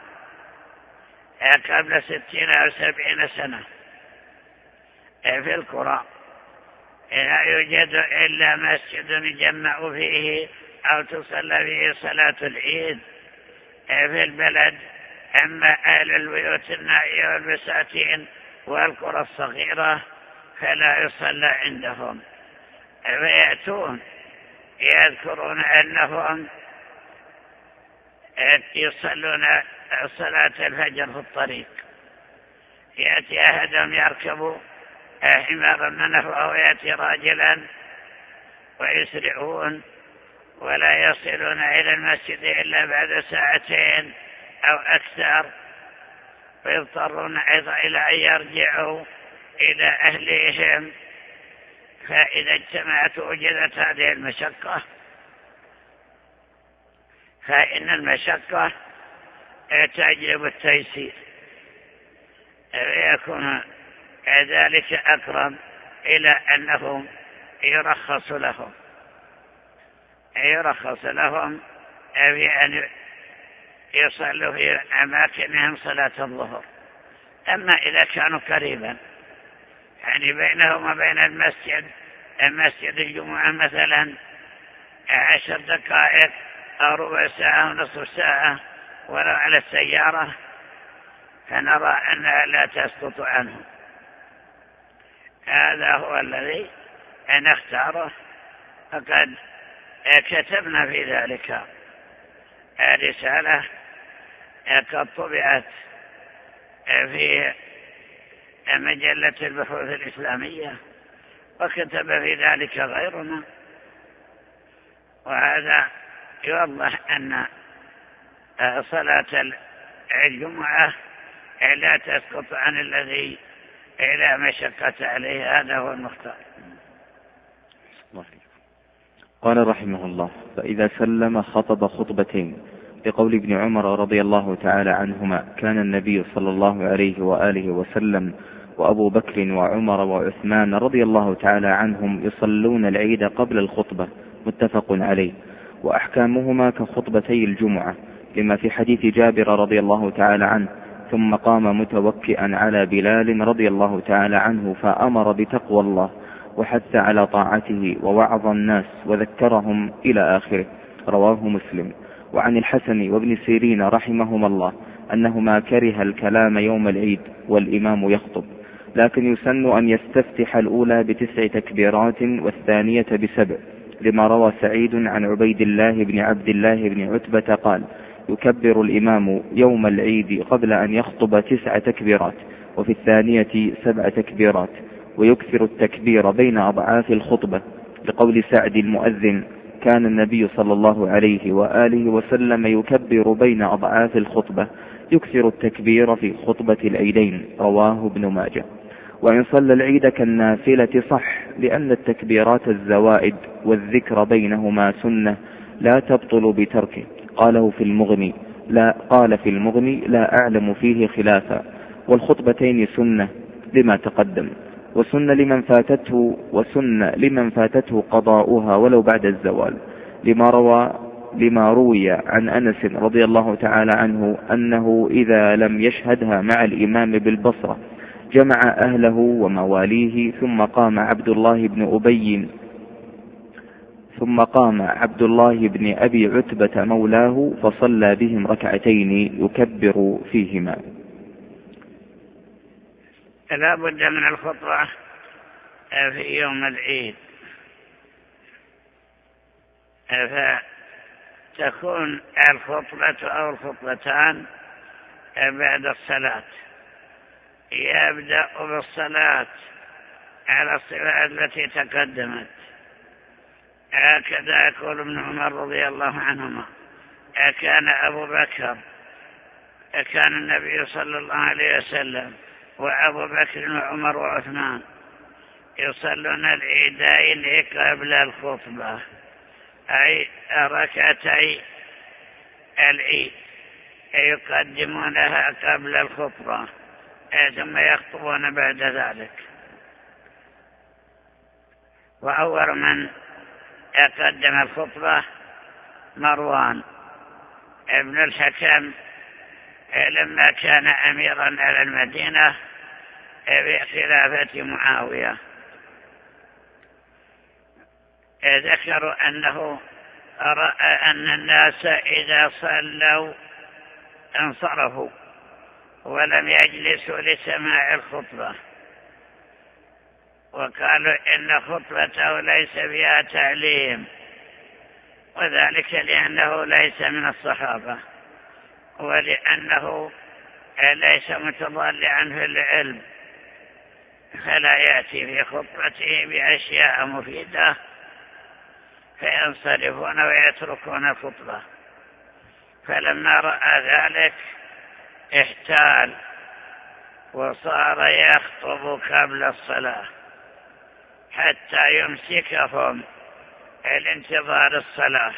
قبل 60 أو 70 سنة في القرى، لا يوجد إلا مسجد يجمع فيه أو تصلى فيه صلاة العيد في البلد. أما أهل البيوت النائية والبساتين والقرى الصغيرة فلا يصلى عندهم، فيأتون يذكرون أنهم يصلون صلاة الفجر في الطريق، يأتي أحدهم يركب حمارا منه أو يأتي راجلا ويسرعون ولا يصلون إلى المسجد إلا بعد ساعتين أو أكثر، ويضطرون أيضا إلى أن يرجعوا إلى أهليهم. فإذا اجتمعت وجدت هذه المشقة، فإن المشقة تجلب التيسير، يكون ذلك أقرب إلى أنه يرخص لهم في أن يصلوا في أماكنهم صلاة الظهر. أما إذا كانوا قريبا يعني بينهم وبين مسجد الجمعة مثلا 10 دقائق أو ربع ساعة أو نصف ساعة ولو على السيارة، فنرى أنها لا تسقط عنه. هذا هو الذي نختاره. فقد كتبنا في ذلك رسالة قد طبعت في مجلة البحوث الإسلامية، وكتب في ذلك غيرنا، وهذا يوضح أن صلاة الجمعة لا تسقط عن الذي لا مشقة عليه. هذا هو المختار. قال رحمه الله: فإذا سلم خطب خطبتين، لقول ابن عمر رضي الله تعالى عنهما: كان النبي صلى الله عليه وآله وسلم وأبو بكر وعمر وعثمان رضي الله تعالى عنهم يصلون العيد قبل الخطبة، متفق عليه. وأحكامهما كخطبتي الجمعة، لما في حديث جابر رضي الله تعالى عنه: ثم قام متوكئا على بلال رضي الله تعالى عنه فأمر بتقوى الله وحث على طاعته ووعظ الناس وذكرهم إلى آخره، رواه مسلم. وعن الحسن وابن سيرين رحمهما الله أنهما كره الكلام يوم العيد والإمام يخطب، لكن يسن أن يستفتح الأولى ب9 تكبيرات والثانية ب7، لما روى سعيد عن عبيد الله بن عبد الله بن عتبة قال: يكبر الإمام يوم العيد قبل أن يخطب 9 تكبيرات، وفي الثانية 7 تكبيرات، ويكثر التكبير بين أضعاف الخطبة، لقول سعد المؤذن: كان النبي صلى الله عليه وآله وسلم يكبر بين أضعاف الخطبة، يكثر التكبير في خطبة العيدين، رواه ابن ماجه. وإن صلى العيد كالنافلة صح، لأن التكبيرات الزوائد والذكر بينهما سنة لا تبطل بتركه. قال في المغني: لا أعلم فيه خلافا. والخطبتين سنة لما تقدم، وسن لمن فاتته قضاؤها ولو بعد الزوال، لما روي عن أنس رضي الله تعالى عنه أنه إذا لم يشهدها مع الإمام بالبصرة جمع أهله ومواليه، ثم قام عبد الله بن أبي عتبة مولاه فصلى بهم ركعتين يكبر فيهما. لا بد من الخطبة في يوم العيد، فتكون الخطبة أو الخطبتان بعد الصلاة. يبدأ بالصلاة على الصلاة التي تقدمت. هكذا يقول ابن عمر رضي الله عنهما: كان أبو بكر، كان النبي صلى الله عليه وسلم وأبو بكر وعمر وعثمان يصلون العيدين قبل الخطبة، أي ركعتي العيد يقدمونها قبل الخطبة، ثم يخطبون بعد ذلك. وأول من قدم الخطبة مروان ابن الحكم، لما كان أميرا على المدينة بخلافة معاوية. ذكروا أنه رأى أن الناس إذا صلوا انصرفوا ولم يجلسوا لسماع الخطبة، وقالوا إن خطبته ليس بها تعليم، وذلك لأنه ليس من الصحابة، ولأنه ليس متضلعا في العلم، فلا يأتي في خطبته بأشياء مفيدة فينصرفون ويتركون الخطبة. فلما رأى ذلك احتال وصار يخطب قبل الصلاة حتى يمسكهم الانتظار الصلاة.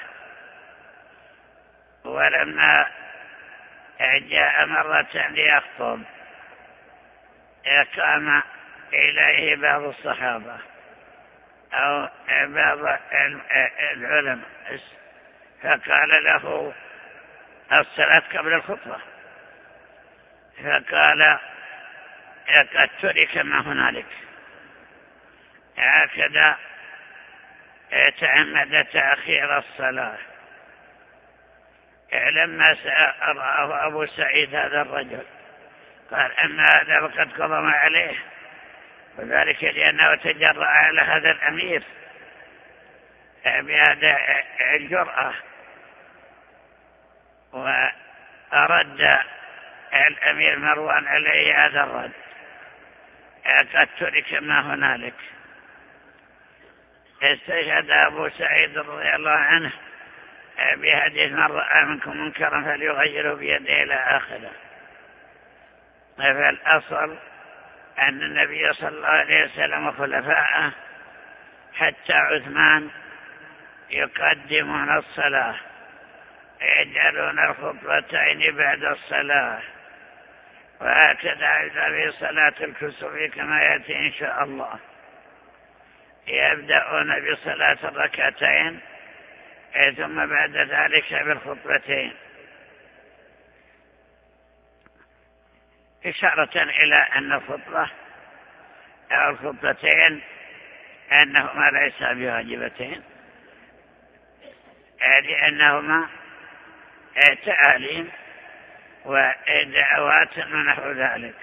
ولما جاء مرة ليخطب قام إليه بعض الصحابة أو بعض العلماء فقال له الصلاة قبل الخطبة، فقال قد ترك ما هنالك. هكذا تعمد تأخير الصلاة. لما رآه أبو سعيد هذا الرجل قال أما هذا وقد قضى ما عليه، وذلك لأنه تجرأ على هذا الأمير بهذا الجرأة، وأرد الأمير مروان عليه هذا الرد، قد ترك ما هنالك. استشهد أبو سعيد رضي الله عنه بحديث من رأى منكم منكرا فليغيره بيده إلى آخره. فالأصل أن النبي صلى الله عليه وسلم وخلفاءه حتى عثمان يقدمون الصلاة، يجعلون الخطبتين بعد الصلاة، وهكذا أيضا في صلاة الكسوف كما يأتي إن شاء الله يبدأون بصلاة الركعتين ثم بعد ذلك بالخطبتين، إشارة إلى أن الخطبة أو الخطبتين أنهما ليس بواجبتين، لأنهما تعاليم ودعوات ونحو ذلك.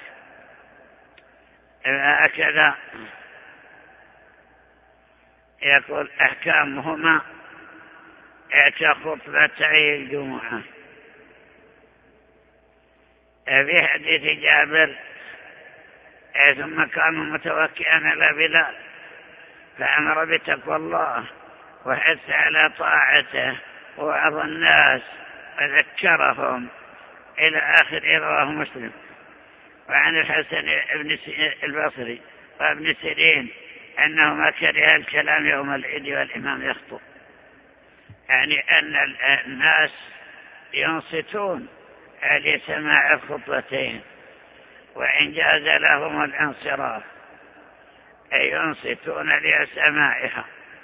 هكذا يقول أحكامهما كخطبتي الجمعة. في حديث جابر ثم كان متوكئا على بلال فأمر بتقوى الله وحث على طاعته ووعظ الناس وذكرهم إلى آخر رواه مسلم. وعن الحسن البصري وابن سيرين أنهما كره الكلام يوم العيد والإمام يخطب، يعني أن الناس ينصتون لسماع الخطبتين وإن جاز لهم الانصراف أي ينصتون لسماعها،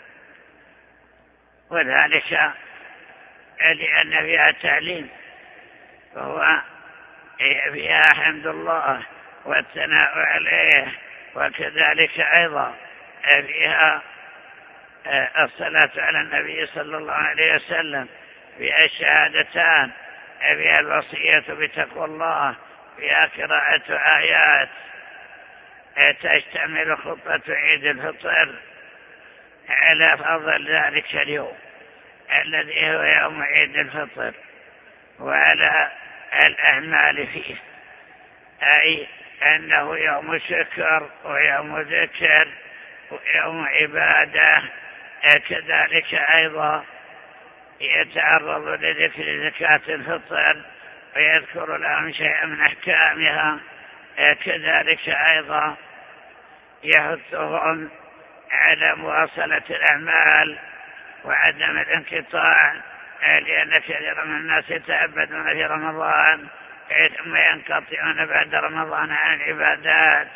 وذلك لأن فيها تعليم وهو فيها حمد الله والثناء عليه، وكذلك أيضا فيها الصلاة على النبي صلى الله عليه وسلم، فيها الشهادتان، فيها الوصية بتقوى الله، فيها قراءة آيات. تشتمل خطبة عيد الفطر على فضل ذلك اليوم الذي هو يوم عيد الفطر وعلى الأعمال فيه، أي أنه يوم شكر ويوم ذكر ويوم عبادة. كذلك أيضا يتعرض لذكر زكاة الفطر ويذكر لهم شيئا من أحكامها. كذلك أيضا يحثهم على مواصلة الأعمال وعدم الانقطاع، لأن كثيرا من الناس يتعبدون في رمضان ثم ينقطعون بعد رمضان عن العبادات.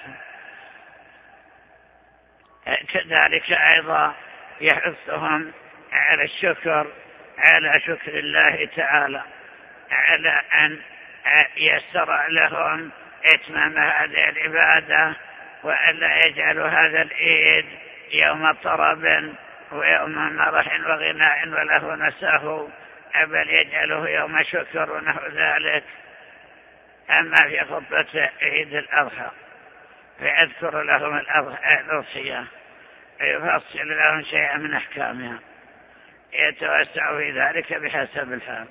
كذلك أيضا يحثهم على الشكر، على شكر الله تعالى، على أن يسر لهم إتمام هذه العبادة، وألا يجعلوا هذا العيد يوم طرب ويوم مرح وغناء وله نساه، بل يجعله يوم شكر ونحو ذلك. أما في خطبة عيد الأضحى فيذكر لهم الأضحية ويفصل لهم شيئا من أحكامها، يتوسع في ذلك بحسب الحال.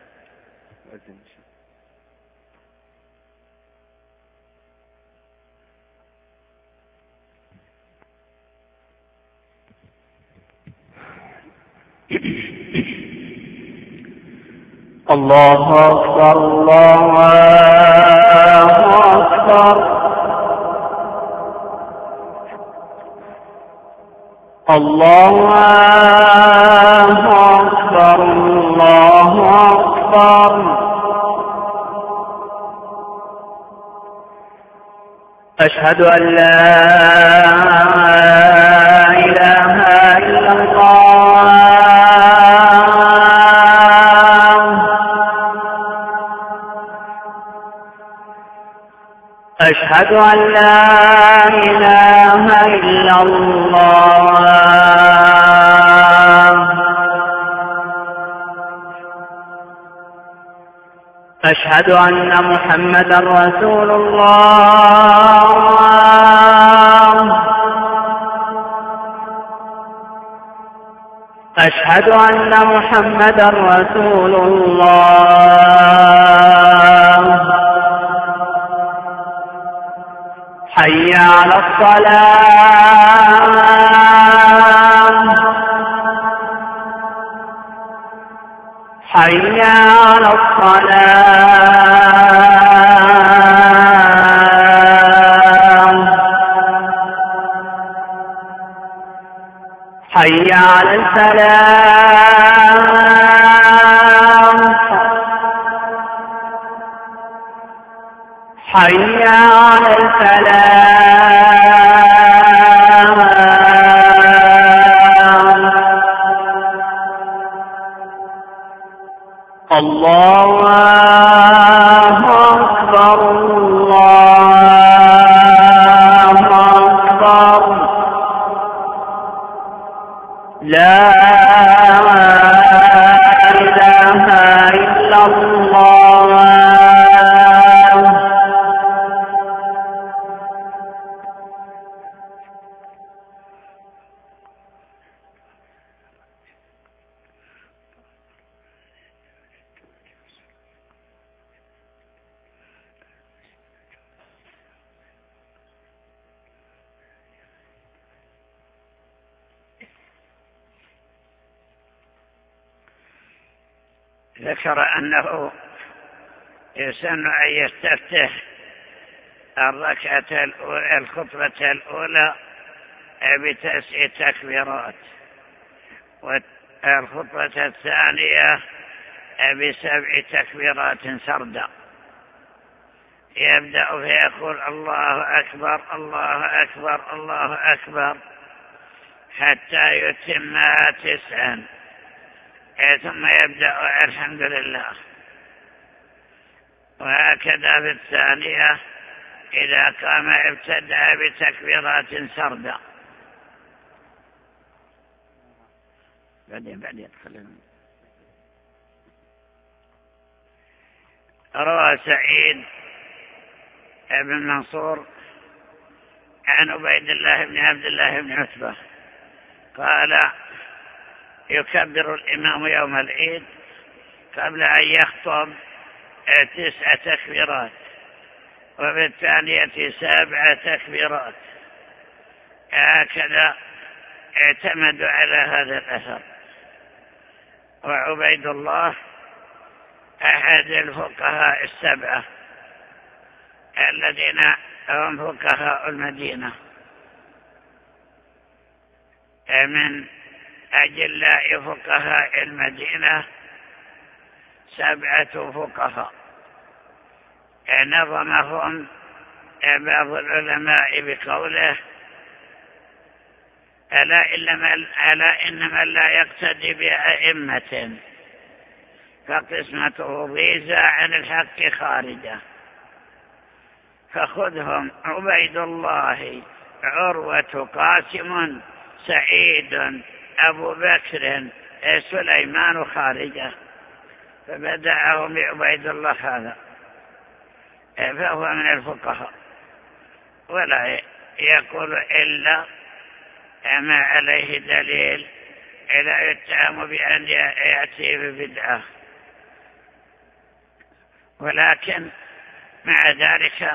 الله أكبر الله أكبر الله أكبر الله أكبر أشهد أن لا إله إلا الله. أشهد أن لا إله إلا الله. أشهد أن محمدا رسول الله. أشهد أن محمدا رسول الله. حي على الصلاة. حي على الصلاة. حي على الفلاح. حي على الفلاح. الله أكبر الله أكبر. لا إله إلا الله. ذكر أنه يسن أن يستفتح الخطبة الأولى ب9 تكبيرات، والخطبة الثانية ب7 تكبيرات سردا. يبدأ فيقول الله أكبر الله أكبر الله أكبر حتى يتمها 9، ثم يبدأ الحمد لله. وهكذا في الثانية إذا قام ابتدأ بتكبيرات سردا. بعدين خلينا. روى سعيد بن منصور عن عبيد الله بن عبد الله بن عتبة قال: يكبر الإمام يوم العيد قبل أن يخطب 9 تكبيرات، وفي الثانية 7 تكبيرات. هكذا اعتمدوا على هذا الأثر. وعبيد الله أحد الفقهاء 7 الذين هم فقهاء المدينة، من أجلاء فقهاء المدينة 7 فقهاء نظمهم بعض العلماء بقوله: ألا إن من لا يقتدي بأئمة فقسمته ضيزى عن الحق خارجة، فخذهم عبيد الله، عروة، قاسم، سعيد، أبو بكر، سليمان خارجة. فبدأهم بعبيد الله هذا، فهو من الفقهاء ولا يقول إلا ما عليه دليل، لا يتهم بأن يأتي ببدعة. ولكن مع ذلك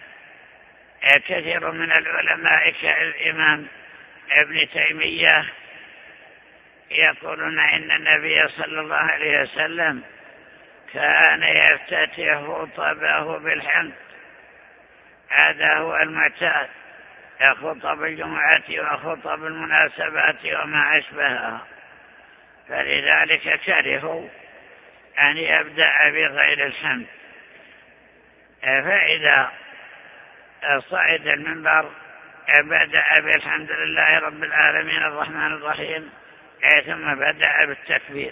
كثير من العلماء كالإمام ابن تيمية يقولون إن النبي صلى الله عليه وسلم كان يفتتح خطبه بالحمد، هذا هو المعتاد، خطب الجمعة وخطب المناسبات وما أشبهها، فلذلك كرهوا أن يبدأ بغير الحمد. فإذا صعد المنبر بدأ بالحمد لله رب العالمين الرحمن الرحيم، ثم بدأ بالتكبير.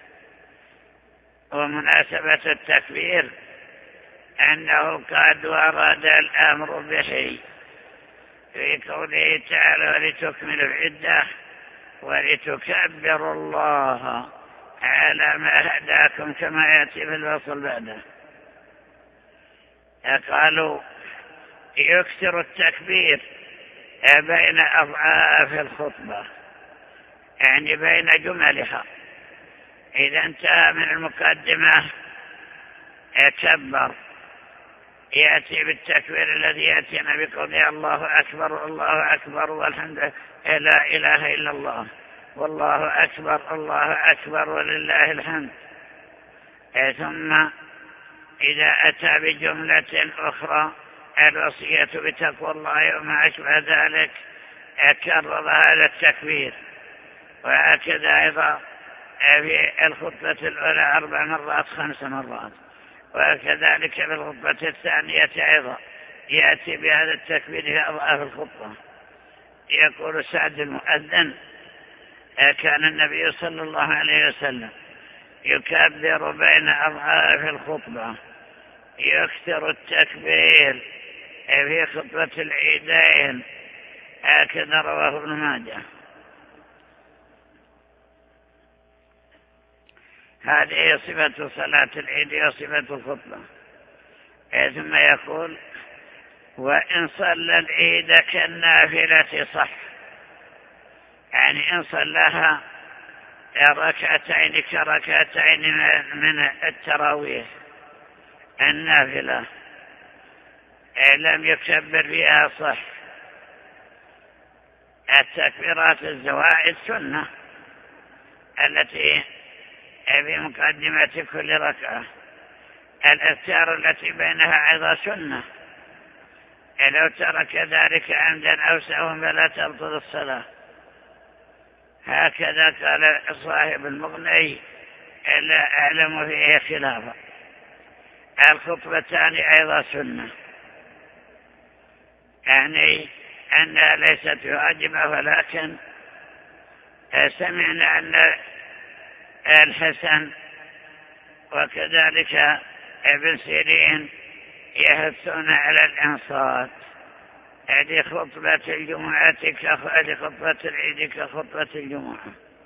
ومناسبة التكبير أنه قد ورد الأمر به في قوله تعالى: ولتكملوا العدة ولتكبروا الله على ما هداكم، كما يأتي في الفصل بعده. قالوا يكثر التكبير بين أضعاف الخطبة، يعني بين جملها. إذا انتهى من المقدمة كبر، يأتي بالتكبير الذي يأتينا بقوله: الله أكبر الله أكبر والحمد لله لا إله إلا الله، والله أكبر ولله الحمد. ثم إذا أتى بجملة أخرى: الوصية بتقوى الله وما أشبه ذلك، كرر هذا التكبير. وهكذا أيضا في الخطبة الأولى 4 مرات 5 مرات، وكذلك في الخطبة الثانية أيضا يأتي بهذا التكبير في أضعاف الخطبة. يقول سعد المؤذن: كان النبي صلى الله عليه وسلم يكبر بين أضعاف الخطبة، يكثر التكبير في خطبة العيدين، هكذا رواه ابن ماجه. هذه صفة صلاة العيد وصفة الخطبة. ثم يقول: وإن صلى العيد كالنافلة صح، يعني إن صلىها ركعتين كركعتين من التراويح النافلة لم يكبر فيها صح. التكبيرات الزوائد سنة التي في مقدمة كل ركعة، الأذكار التي بينها أيضا سنة، لو ترك ذلك عمدا أو سهوا فلا تبطل الصلاة. هكذا قال صاحب المغني: لا أعلم فيه خلافا. الخطبتان أيضا سنة، يعني أنها ليست واجبة، ولكن سمعنا أن الحسن وكذلك ابن سيرين يحثون على الإنصات لخطبة الجمعة لخطبة العيد كخطبة الجمعة.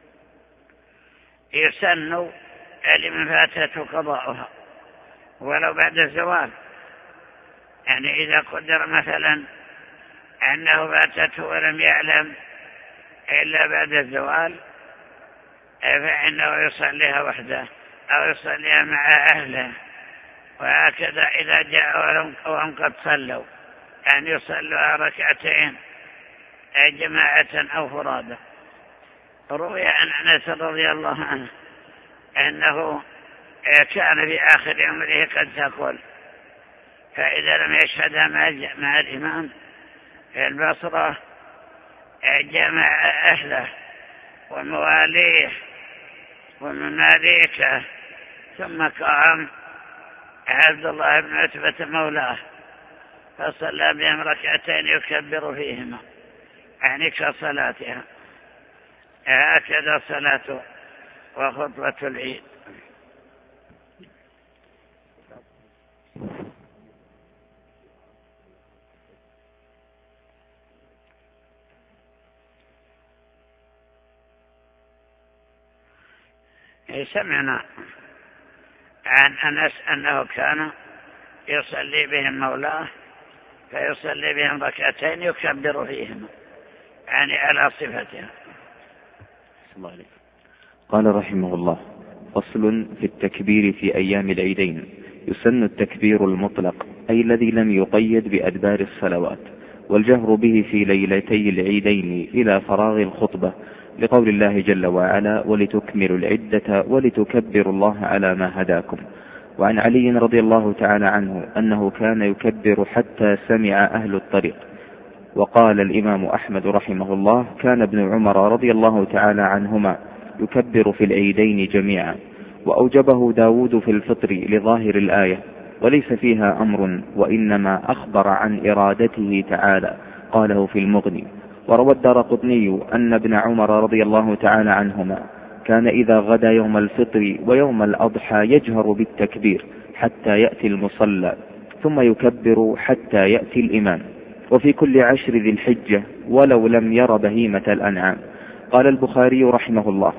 يسن لمن فاتته قضاؤها ولو بعد الزوال، يعني إذا قدر مثلا أنه فاتته ولم يعلم إلا بعد الزوال، فإنه يصليها وحده أو يصليها مع أهله. وهكذا إذا جاء وهم قد صلوا، أن يصلوا ركعتين جماعة أو فرادة. روي عن أنس رضي الله عنه أنه كان في آخر عمره قد ثقل، فإذا لم يشهدها مع الإمام في البصرة جمع أهله ومواليه ومماليكه، ثم قام عبد الله بن عتبة مولاه فصلى بهم ركعتين يكبر فيهما، يعني كصلاتها. هكذا صلاة وخطبة العيد. سمعنا عن أنس أنه كان يصلي بهم مولاه فيصلي بهم ركعتين يكبر فيهما، يعني على صفتها. قال رحمه الله: فصل في التكبير في أيام العيدين. يسن التكبير المطلق، أي الذي لم يقيد بأدبار الصلوات، والجهر به في ليلتي العيدين إلى فراغ الخطبة، لقول الله جل وعلا: ولتكملوا العدة ولتكبروا الله على ما هداكم. وعن علي رضي الله تعالى عنه أنه كان يكبر حتى سمع أهل الطريق. وقال الإمام أحمد رحمه الله: كان ابن عمر رضي الله تعالى عنهما يكبر في العيدين جميعا. وأوجبه داود في الفطر لظاهر الآية: وليس فيها أمر، وإنما أخبر عن إرادته تعالى، قاله في المغني. وروى الدارقطني أن ابن عمر رضي الله تعالى عنهما كان إذا غدا يوم الفطر ويوم الأضحى يجهر بالتكبير حتى يأتي المصلى، ثم يكبر حتى يأتي الإمام، وفي كل 10 ذي الحجة ولو لم ير بهيمة الأنعام. قال البخاري رحمه الله: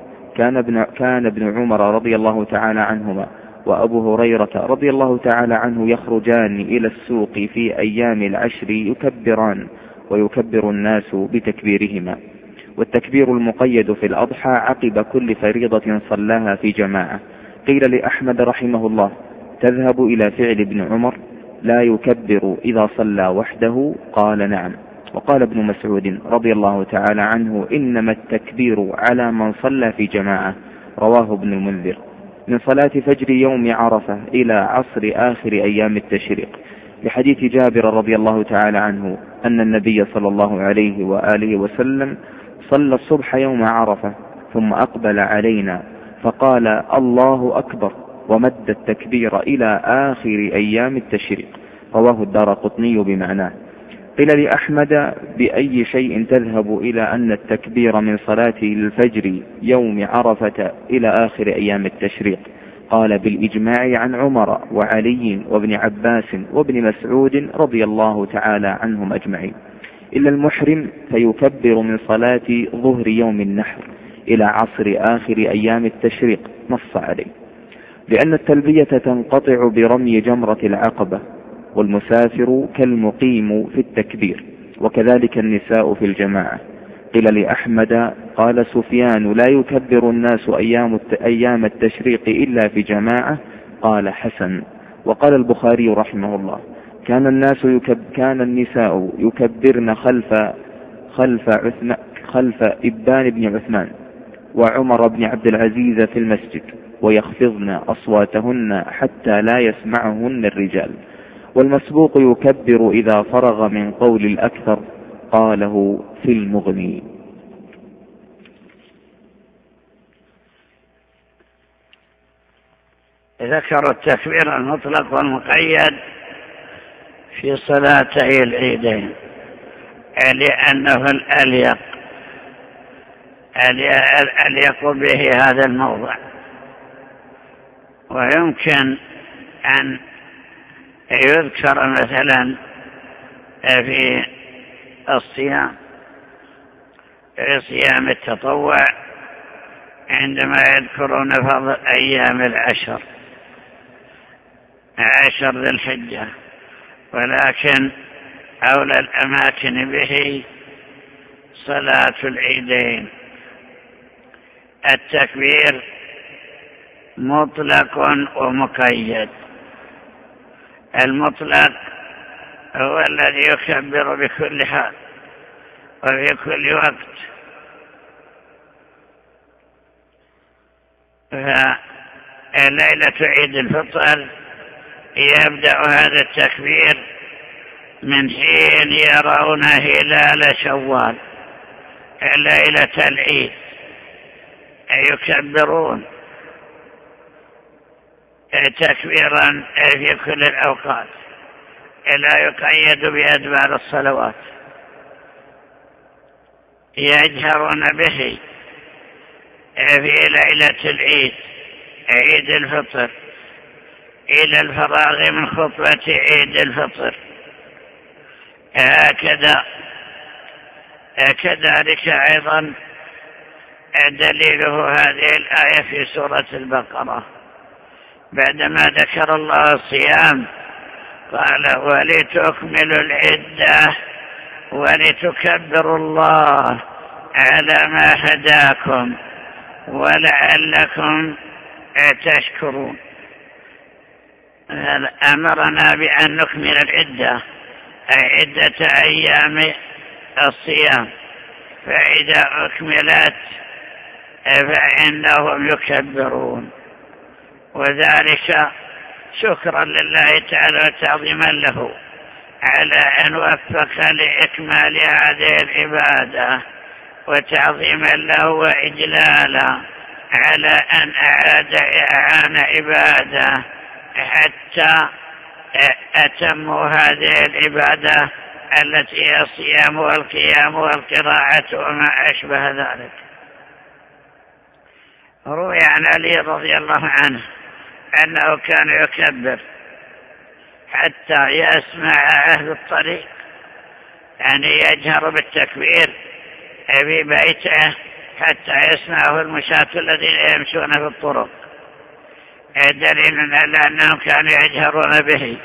كان ابن عمر رضي الله تعالى عنهما وأبو هريرة رضي الله تعالى عنه يخرجان إلى السوق في أيام 10 يكبران، ويكبر الناس بتكبيرهما. والتكبير المقيد في الأضحى عقب كل فريضة صلاها في جماعة. قيل لأحمد رحمه الله: تذهب إلى فعل ابن عمر لا يكبر إذا صلى وحده؟ قال: نعم. وقال ابن مسعود رضي الله تعالى عنه: إنما التكبير على من صلى في جماعة. رواه ابن المنذر. من صلاة فجر يوم عرفة إلى عصر آخر أيام التشريق، لحديث جابر رضي الله تعالى عنه أن النبي صلى الله عليه وآله وسلم صلى الصبح يوم عرفة ثم أقبل علينا فقال: الله أكبر، ومد التكبير إلى آخر أيام التشريق. رواه الدارقطني بمعناه. قيل لأحمد: بأي شيء تذهب إلى أن التكبير من صلاة الفجر يوم عرفة إلى آخر أيام التشريق؟ قال: بالإجماع عن عمر وعلي وابن عباس وابن مسعود رضي الله تعالى عنهم أجمعين، إلا المحرم فيكبر من صلاة ظهر يوم النحر إلى عصر آخر أيام التشريق، نص عليه، لأن التلبية تنقطع برمي جمرة العقبة، والمسافر كالمقيم في التكبير، وكذلك النساء في الجماعة. قيل لأحمد: قال سفيان: لا يكبر الناس أيام التشريق إلا في جماعة. قال: حسن. وقال البخاري رحمه الله: كان النساء يكبرن خلف إبان بن عثمان وعمر بن عبد العزيز في المسجد، ويخفضن أصواتهن حتى لا يسمعهن الرجال. والمسبوق يكبر إذا فرغ من قول الأكثر، قاله في المغني. ذكر التكبير المطلق والمقيد في صلاتي العيدين لأنه الأليق به هذا الموضع. ويمكن أن يذكر مثلا في صيام التطوع عندما يذكرون فضل أيام 10 ذي الحجة، ولكن أولى الأماكن به صلاة العيدين. التكبير مطلق ومقيد. المطلق هو الذي يكبر بكل حال وفي كل وقت، فليلة عيد الفطر يبدأ هذا التكبير من حين يرون هلال شوال ليلة العيد، يكبرون تكبيرا في كل الأوقات، لا يقيد بأدبار الصلوات، يجهرون به في ليلة العيد عيد الفطر إلى الفراغ من خطبة عيد الفطر. كذلك أيضا دليله هذه الآية في سورة البقرة، بعدما ذكر الله الصيام قال: ولتكملوا العدة ولتكبروا الله على ما هداكم ولعلكم تشكرون. أمرنا بأن نكمل العدة، أي عدة أيام الصيام، فإذا أكملت فإنهم يكبرون، وذلك شكرا لله تعالى وتعظيما له على أن وفق لإكمال هذه العبادة، وتعظيما له وإجلالا على أن أعان عباده حتى أتموا هذه العبادة التي هي الصيام والقيام والقراءة وما أشبه ذلك. روي عن علي رضي الله عنه أنه كان يكبر حتى يسمع أهل الطريق، يعني يجهر بالتكبير في بيته حتى يسمعه المشاة الذين يمشون في الطرق، دليل على أنهم كانوا يجهرون به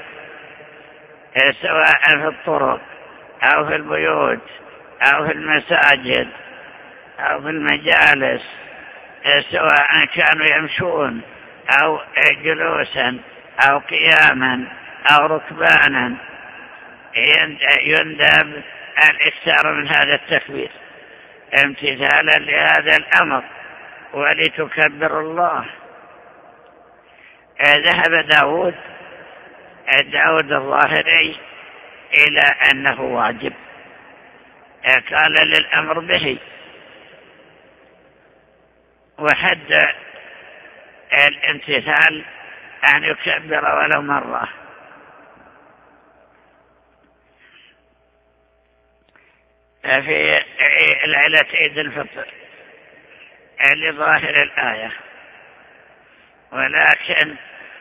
سواء في الطرق أو في البيوت أو في المساجد أو في المجالس، سواء كانوا يمشون أو جلوسا أو قياما أو ركبانا، يندب الاكثار من هذا التكبير امتثالا لهذا الأمر ولتكبر الله. ذهب داود الظاهري إلى أنه واجب، قال للأمر به، وحد الامتثال أن يكبر ولو مرة. في ليلة عيد الفطر لظاهر الآية، ولكن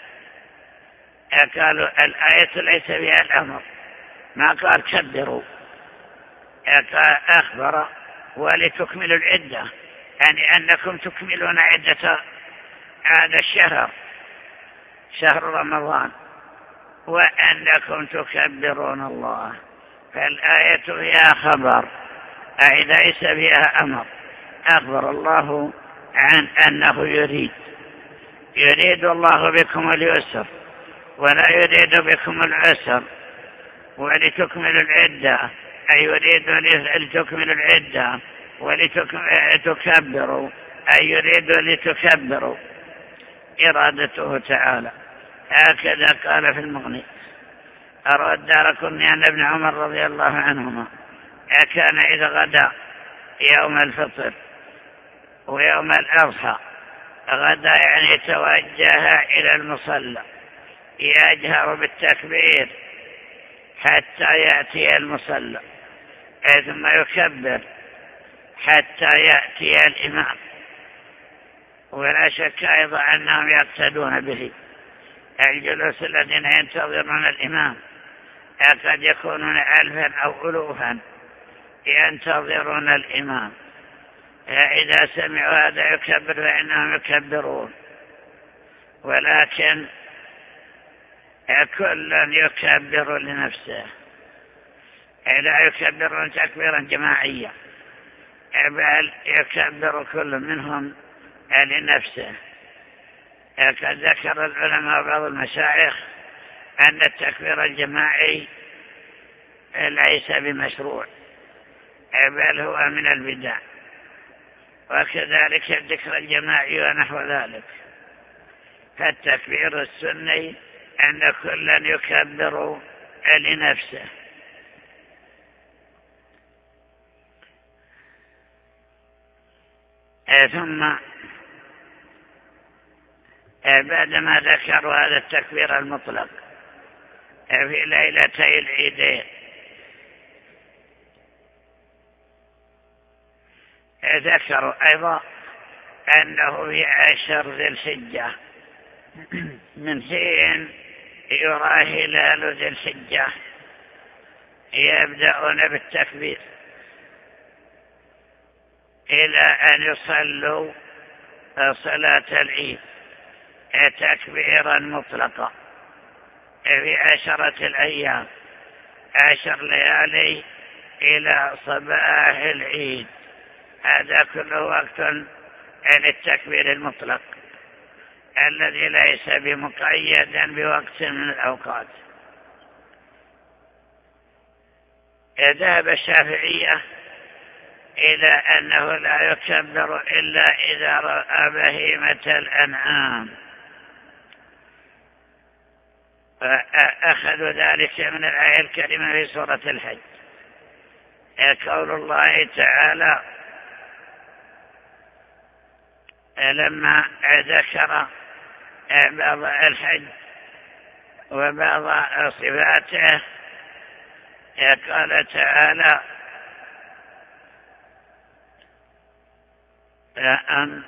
قالوا الآية ليس بها الأمر، ما قال كبروا، قال أخبر ولتكملوا العدة، يعني أنكم تكملون عدة هذا الشهر، شهر رمضان، وأنكم تكبرون الله. فالآية فيها خبر أي ليس فيها أمر. أخبر الله عن أنه يريد الله بكم اليسر ولا يريد بكم العسر، ولتكملوا العدة أي يريد لتكملوا العدة، ولتكبروا أي يريد لتكبروا، إرادته تعالى. هكذا قال في المغني. أرى الدارقطني عن ابن عمر رضي الله عنهما كان إذا غدا يوم الفطر ويوم الأضحى، غدا يعني توجه إلى المصلى، يجهر بالتكبير حتى يأتي المصلى، ثم يكبر حتى يأتي الإمام. ولا شك أيضا أنهم يقتدون به. الجلوس الذين ينتظرون الإمام قد يكونون 1000 أو ألوفا ينتظرون الإمام، إذا سمعوا هذا يكبر فإنهم يكبرون، ولكن كل يكبر لنفسه، لا يكبرون تكبيرا جماعيا، بل يكبر كل منهم لنفسه. قد ذكر العلماء بعض المشايخ أن التكبير الجماعي ليس بمشروع، بل هو من البدع، وكذلك الذكر الجماعي ونحو ذلك. فالتكبير السني أن كلا يكبر لنفسه. ثم بعدما ذكروا هذا التكبير المطلق في ليلتي العيدين، ذكروا أيضا أنه في 10 ذي الحجة، من حين يرى هلال ذي الحجة يبدأون بالتكبير إلى أن يصلوا صلاة العيد تكبيرا مطلقا في 10 الأيام، 10 ليالي إلى صباح العيد. هذا كله وقت للتكبير المطلق الذي ليس بمقيدا بوقت من الأوقات. ذهب الشافعية إلى أنه لا يكبر إلا إذا رأى بهيمة الأنعام، فأخذوا ذلك من الآية الكريمة في سورة الحج، قول الله تعالى لما ذكر بعض الحج وبعض صفاته قال تعالى أن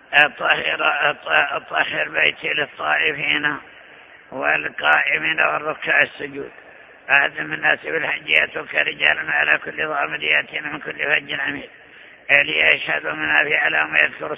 أطهر بيتي للطائفين والقائمين والركع السجود. هذا من الناس بالحج يأتوك رجالا على كل ضامر يأتين من كل فج عميق ليشهدوا منافع لهم ويذكروا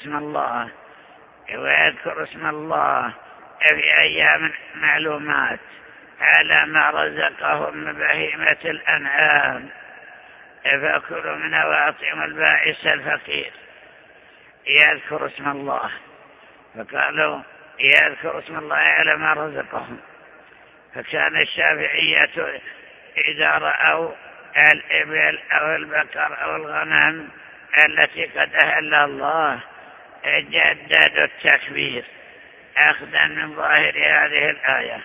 اسم الله في أيام معلومات على ما رزقهم من بهيمة الأنعام فكلوا منها وأطعموا البائس الفقير. يذكر اسم الله، فقالوا يذكر اسم الله على ما رزقهم. فكان الشافعية إذا رأوا الإبل أو البقر أو الغنم التي قد أهل الله جددوا التكبير أخذا من ظاهر هذه الآية.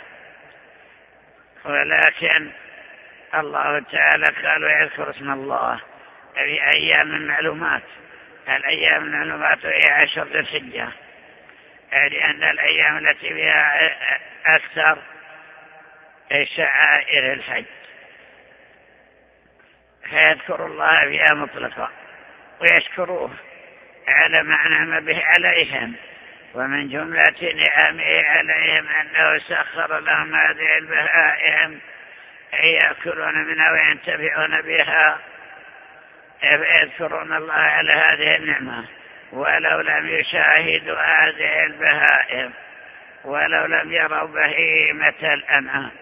ولكن الله تعالى قال ويذكر اسم الله في أيام معلومات. الأيام المعلومات هي 10 ذي الحجة، لأن الأيام التي فيها أكثر شعائر الحج فيذكر الله فيها مطلقا ويشكروه على ما أنعم به عليهم. ومن جملة نعمه عليهم أنه سخر لهم هذه البهائم يأكلون منها وينتفعون بها، فيذكرون الله على هذه النعمة ولو لم يشاهدوا هذه البهائم ولو لم يروا بهيمة الأنعام.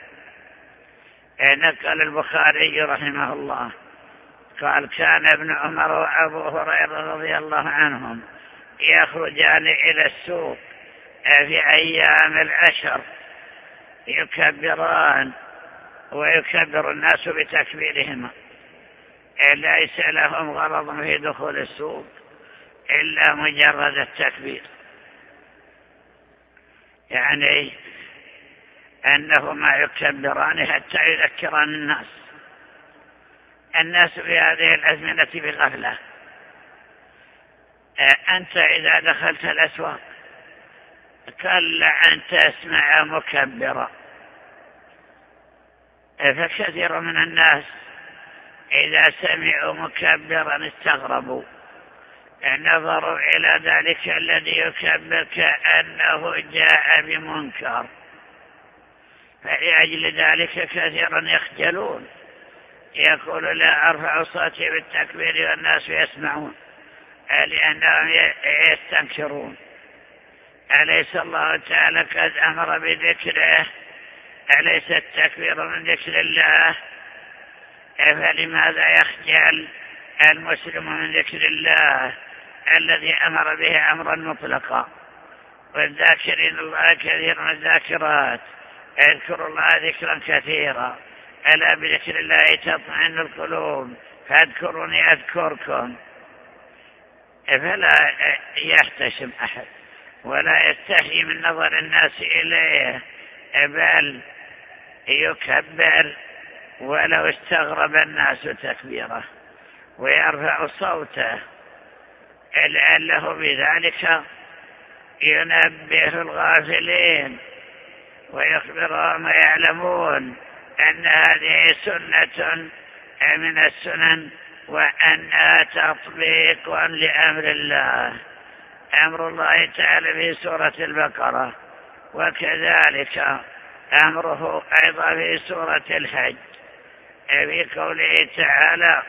نقل البخاري رحمه الله قال كان ابن عمر وأبو هريرة رضي الله عنهم يخرجان إلى السوق في أيام العشر يكبران ويكبر الناس بتكبيرهما، ليس لهم غرض في دخول السوق إلا مجرد التكبير، يعني أنهما يكبران حتى يذكران الناس في هذه الأزمنة بغفلة. أنت إذا دخلت الأسواق كلا أن تسمع مكبرا، فكثير من الناس إذا سمعوا مكبرا استغربوا، نظروا إلى ذلك الذي يكبر كأنه جاء بمنكر، فلأجل ذلك كثيرا يخجلون، يقول لا أرفع صوتي بالتكبير والناس يسمعون، لأنهم يستنكرون. أليس الله تعالى قد أمر بذكره؟ أليس التكبير من ذكر الله؟ فلماذا يخجل المسلم من ذكر الله الذي أمر به أمرا مطلقا؟ والذاكرين الله كثير من الذاكرات، اذكروا الله ذكرا كثيرا، ألا بذكر الله تطمئن القلوب، فاذكروني أذكركم. فلا يحتشم أحد ولا يستحي من نظر الناس إليه، بل يكبر ولو استغرب الناس تكبيره ويرفع صوته، لعله بذلك ينبه الغافلين ويخبرهم ويعلمون أن هذه سنة من السنن وأنها تطبيق لأمر الله، أمر الله تعالى في سورة البقرة، وكذلك أمره أيضا في سورة الحج في قوله تعالى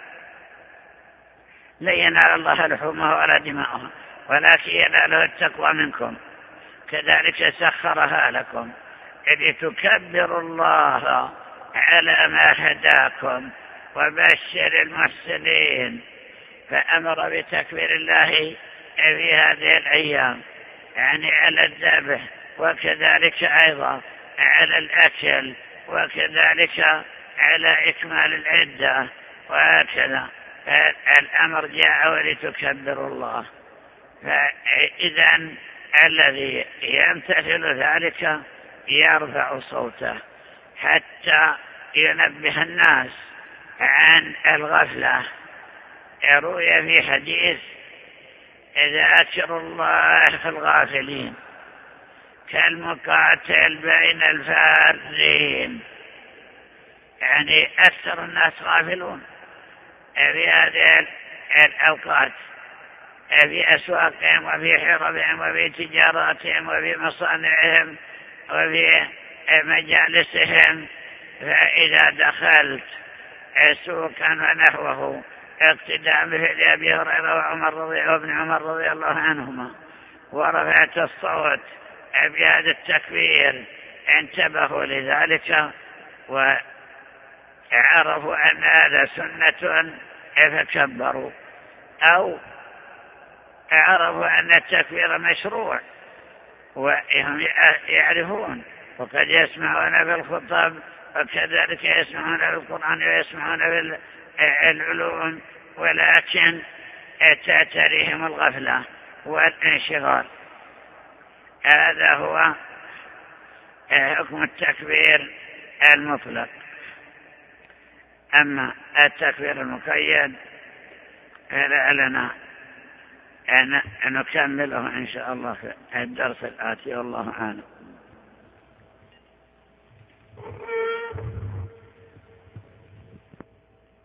لن ينال الله لحومها ولا دماؤها ولكن يناله التقوى منكم، كذلك سخرها لكم لتكبروا الله على ما هداكم وبشر المحسنين. فأمر بتكبير الله في هذه الأيام، يعني على الذبح، وكذلك أيضا على الأكل، وكذلك على إكمال العدة، وهكذا الأمر جاء ولتكبروا الله. فإذا الذي يمتثل ذلك يرفع صوته حتى ينبه الناس عن الغفلة. روي في حديث ذاكر الله في الغافلين كالمقاتل بين الفارين، يعني أكثر الناس غافلون في هذه الأوقات، في أسواقهم وفي حربهم وفي تجاراتهم وفي مصانعهم وفي مجالسهم. فإذا دخلت سوقا ونحوه اقتداء مثل أبي هريرة وابن عمر رضي الله عنهما ورفعت الصوت بهذا التكبير، انتبهوا لذلك وعرفوا أن هذا سنة فكبروا، أو عرفوا أن التكبير مشروع وهم يعرفون، وقد يسمعون في الخطب وكذلك يسمعون في القرآن ويسمعون في العلوم، ولكن تأتريهم الغفلة والانشغال. هذا هو حكم التكبير المطلق. أما التكبير المقيد فلعلنا أن نكمله إن شاء الله في الدرس الآتي، والله أعلم.